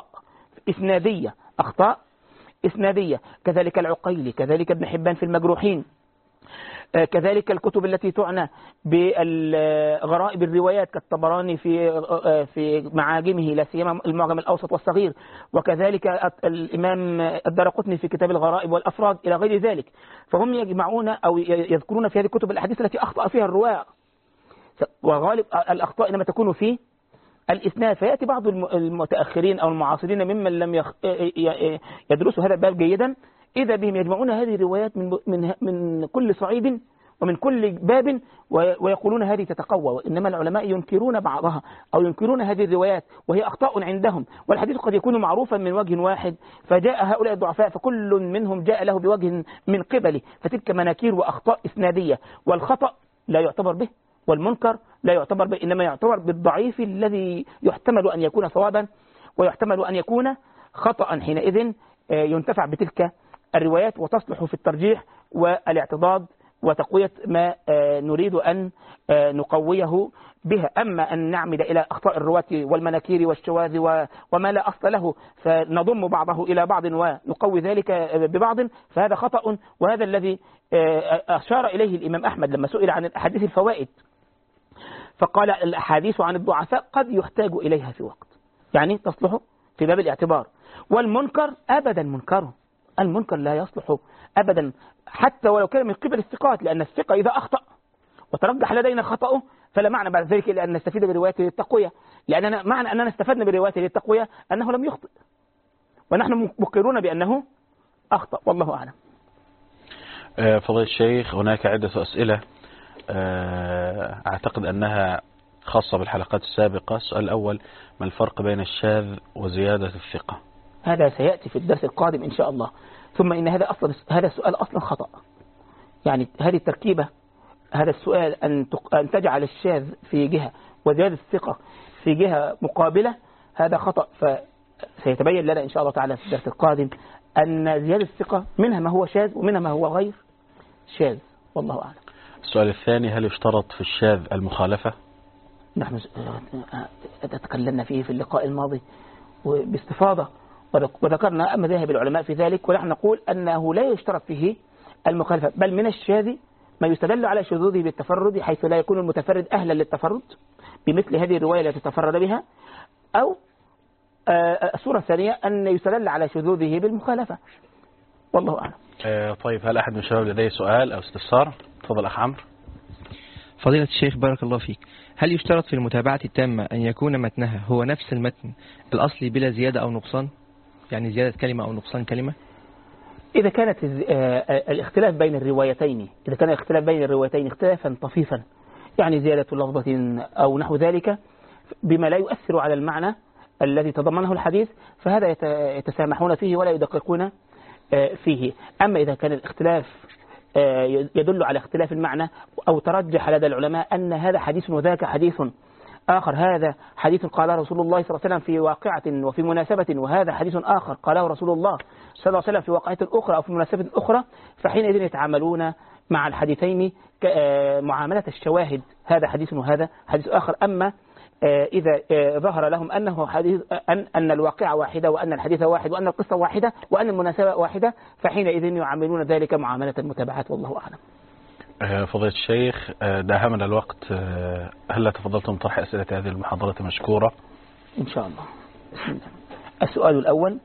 إسنادية، كذلك العقيلي، كذلك ابن حبان في المجروحين، كذلك الكتب التي تعنى بالغرائب الروايات كالطبراني في معاجمه لا سيما المعجم الأوسط والصغير، وكذلك الإمام الدارقطني في كتاب الغرائب والأفراد إلى غير ذلك. فهم يجمعون أو يذكرون في هذه الكتب الأحاديث التي أخطأ فيها الرواة، وغالب الأخطاء إنما تكون في الإسناد، فيأتي بعض المتأخرين أو المعاصرين ممن لم يدرسوا هذا الباب جيدا، إذا بهم يجمعون هذه الروايات من كل صعيد ومن كل باب ويقولون هذه تتقوى، وإنما العلماء ينكرون بعضها أو ينكرون هذه الروايات وهي أخطاء عندهم، والحديث قد يكون معروفا من وجه واحد، فجاء هؤلاء الضعفاء فكل منهم جاء له بوجه من قبله، فتلك مناكير وأخطاء إسنادية، والخطأ لا يعتبر به والمنكر لا يعتبر به، إنما يعتبر بالضعيف الذي يحتمل أن يكون صوابا ويحتمل أن يكون خطأ، حينئذ ينتفع بتلك الروايات وتصلح في الترجيح والاعتضاد وتقوية ما نريد أن نقويه بها. أما أن نعمد إلى أخطاء الرواة والمناكير والشواذ وما لا أصل له فنضم بعضه إلى بعض ونقوي ذلك ببعض، فهذا خطأ، وهذا الذي أشار إليه الإمام أحمد لما سئل عن الأحاديث الفوائد، فقال الأحاديث عن الضعفاء قد يحتاج إليها في وقت، يعني تصلح في باب الاعتبار. والمنكر أبدا منكره، المنكر لا يصلح أبدا حتى ولو كان من قبل الثقات، لأن الثقة إذا أخطأ وترجح لدينا خطأه فلا معنى بعد ذلك إلا أن نستفيد بروايته للتقوية، لأننا معنى أننا استفدنا بروايته للتقوية أنه لم يخطئ، ونحن مقرون بأنه أخطأ، والله أعلم. فضيلة الشيخ، هناك عدة أسئلة أعتقد أنها خاصة بالحلقات السابقة. السؤال الأول: ما الفرق بين الشاذ وزيادة الثقة؟ هذا سيأتي في الدرس القادم إن شاء الله. ثم إن هذا السؤال أصلا خطأ، يعني هذه التركيبة، هذا السؤال أن تجعل الشاذ في جهة وزيادة الثقة في جهة مقابلة، هذا خطأ، فسيتبين لنا إن شاء الله تعالى في الدرس القادم أن زيادة الثقة منها ما هو شاذ ومنها ما هو غير شاذ، والله أعلم. السؤال الثاني: هل يشترط في الشاذ المخالفة؟ نحن تكلمنا فيه في اللقاء الماضي باستفاضة، وذكرنا مذاهب العلماء في ذلك، ونحن نقول أنه لا يشترط فيه المخالفة، بل من الشاذ ما يستدل على شذوذه بالتفرد، حيث لا يكون المتفرد أهلا للتفرد بمثل هذه الرواية التي تفرد بها، أو الصورة الثانية أن يستدل على شذوذه بالمخالفة، والله أعلم. طيب، هل أحد من الشباب لديه سؤال أو استفسار؟ تفضل أخ عمرو. فضيلة الشيخ بارك الله فيك، هل يشترط في المتابعة التامة أن يكون متنها هو نفس المتن الأصلي بلا زيادة أو نقصان، يعني زيادة كلمة أو نقصان كلمة؟ إذا كانت الاختلاف بين الروايتين، إذا كان الاختلاف بين الروايتين اختلافا طفيفا، يعني زيادة لفظة أو نحو ذلك بما لا يؤثر على المعنى الذي تضمنه الحديث، فهذا يتسامحون فيه ولا يدققون فيه. أما إذا كان الاختلاف يدل على اختلاف المعنى أو ترجح لدى العلماء أن هذا حديث وذاك حديث آخر، هذا حديث قاله رسول الله صلى الله عليه وسلم في واقعة وفي مناسبة، وهذا حديث آخر قاله رسول الله صلى الله عليه وسلم في واقعة أخرى أو في مناسبة أخرى، فحينئذ يتعاملون مع الحديثين معاملة الشواهد، هذا حديث وهذا حديث آخر. أما إذا ظهر لهم أنه حديث أن الواقعة واحدة وأن الحديث واحد وأن القصة واحدة وأن المناسبة واحدة، فحينئذ يعاملون ذلك معاملة المتابعات، والله أعلم. فضيلة الشيخ، داهمنا الوقت، هل تفضلتم طرح أسئلة هذه المحاضرة مشكورة؟ إن شاء الله. بسم الله. السؤال الأول: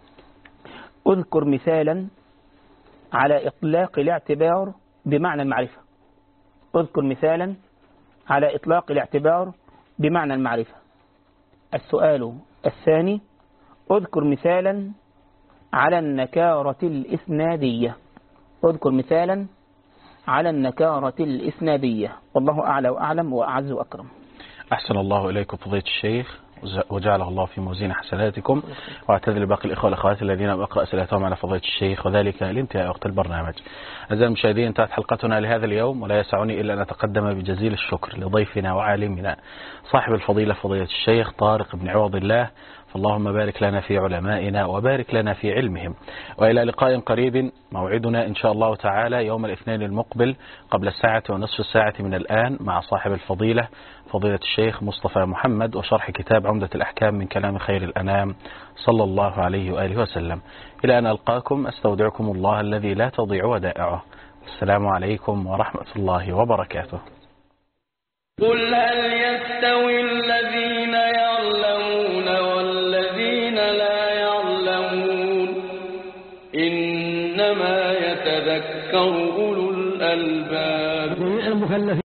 اذكر مثالا على إطلاق الاعتبار بمعنى المعرفة. اذكر مثالا على إطلاق الاعتبار بمعنى المعرفة. السؤال الثاني: اذكر مثالا على النكارة الإسنادية. اذكر مثالا على النكارة الإسنادية، والله أعلى وأعلم وأعز وأكرم. أحسن الله إليكم فضيلة الشيخ، وجعله الله في موازين حسناتكم، واعتذر لباقي الإخوة والأخوات الذين أقرأ أسئلتهم على فضيلة الشيخ، وذلك لانتهاء وقت البرنامج. أعزائي المشاهدين، انتهت حلقتنا لهذا اليوم، ولا يسعني إلا أن أتقدم بجزيل الشكر لضيفنا وعالمنا صاحب الفضيلة فضيلة الشيخ طارق بن عوض الله، فاللهم بارك لنا في علمائنا وبارك لنا في علمهم. وإلى لقاء قريب، موعدنا إن شاء الله تعالى يوم الاثنين المقبل قبل 1:30 من الآن مع صاحب الفضيلة فضيلة الشيخ مصطفى محمد، وشرح كتاب عمدة الأحكام من كلام خير الأنام صلى الله عليه وآله وسلم. إلى أن ألقاكم أستودعكم الله الذي لا تضيع ودائعه. السلام عليكم ورحمة الله وبركاته. قل هل يستوي الذين يعلمون والذين لا يعلمون، إنما يتذكر أولو الألباب.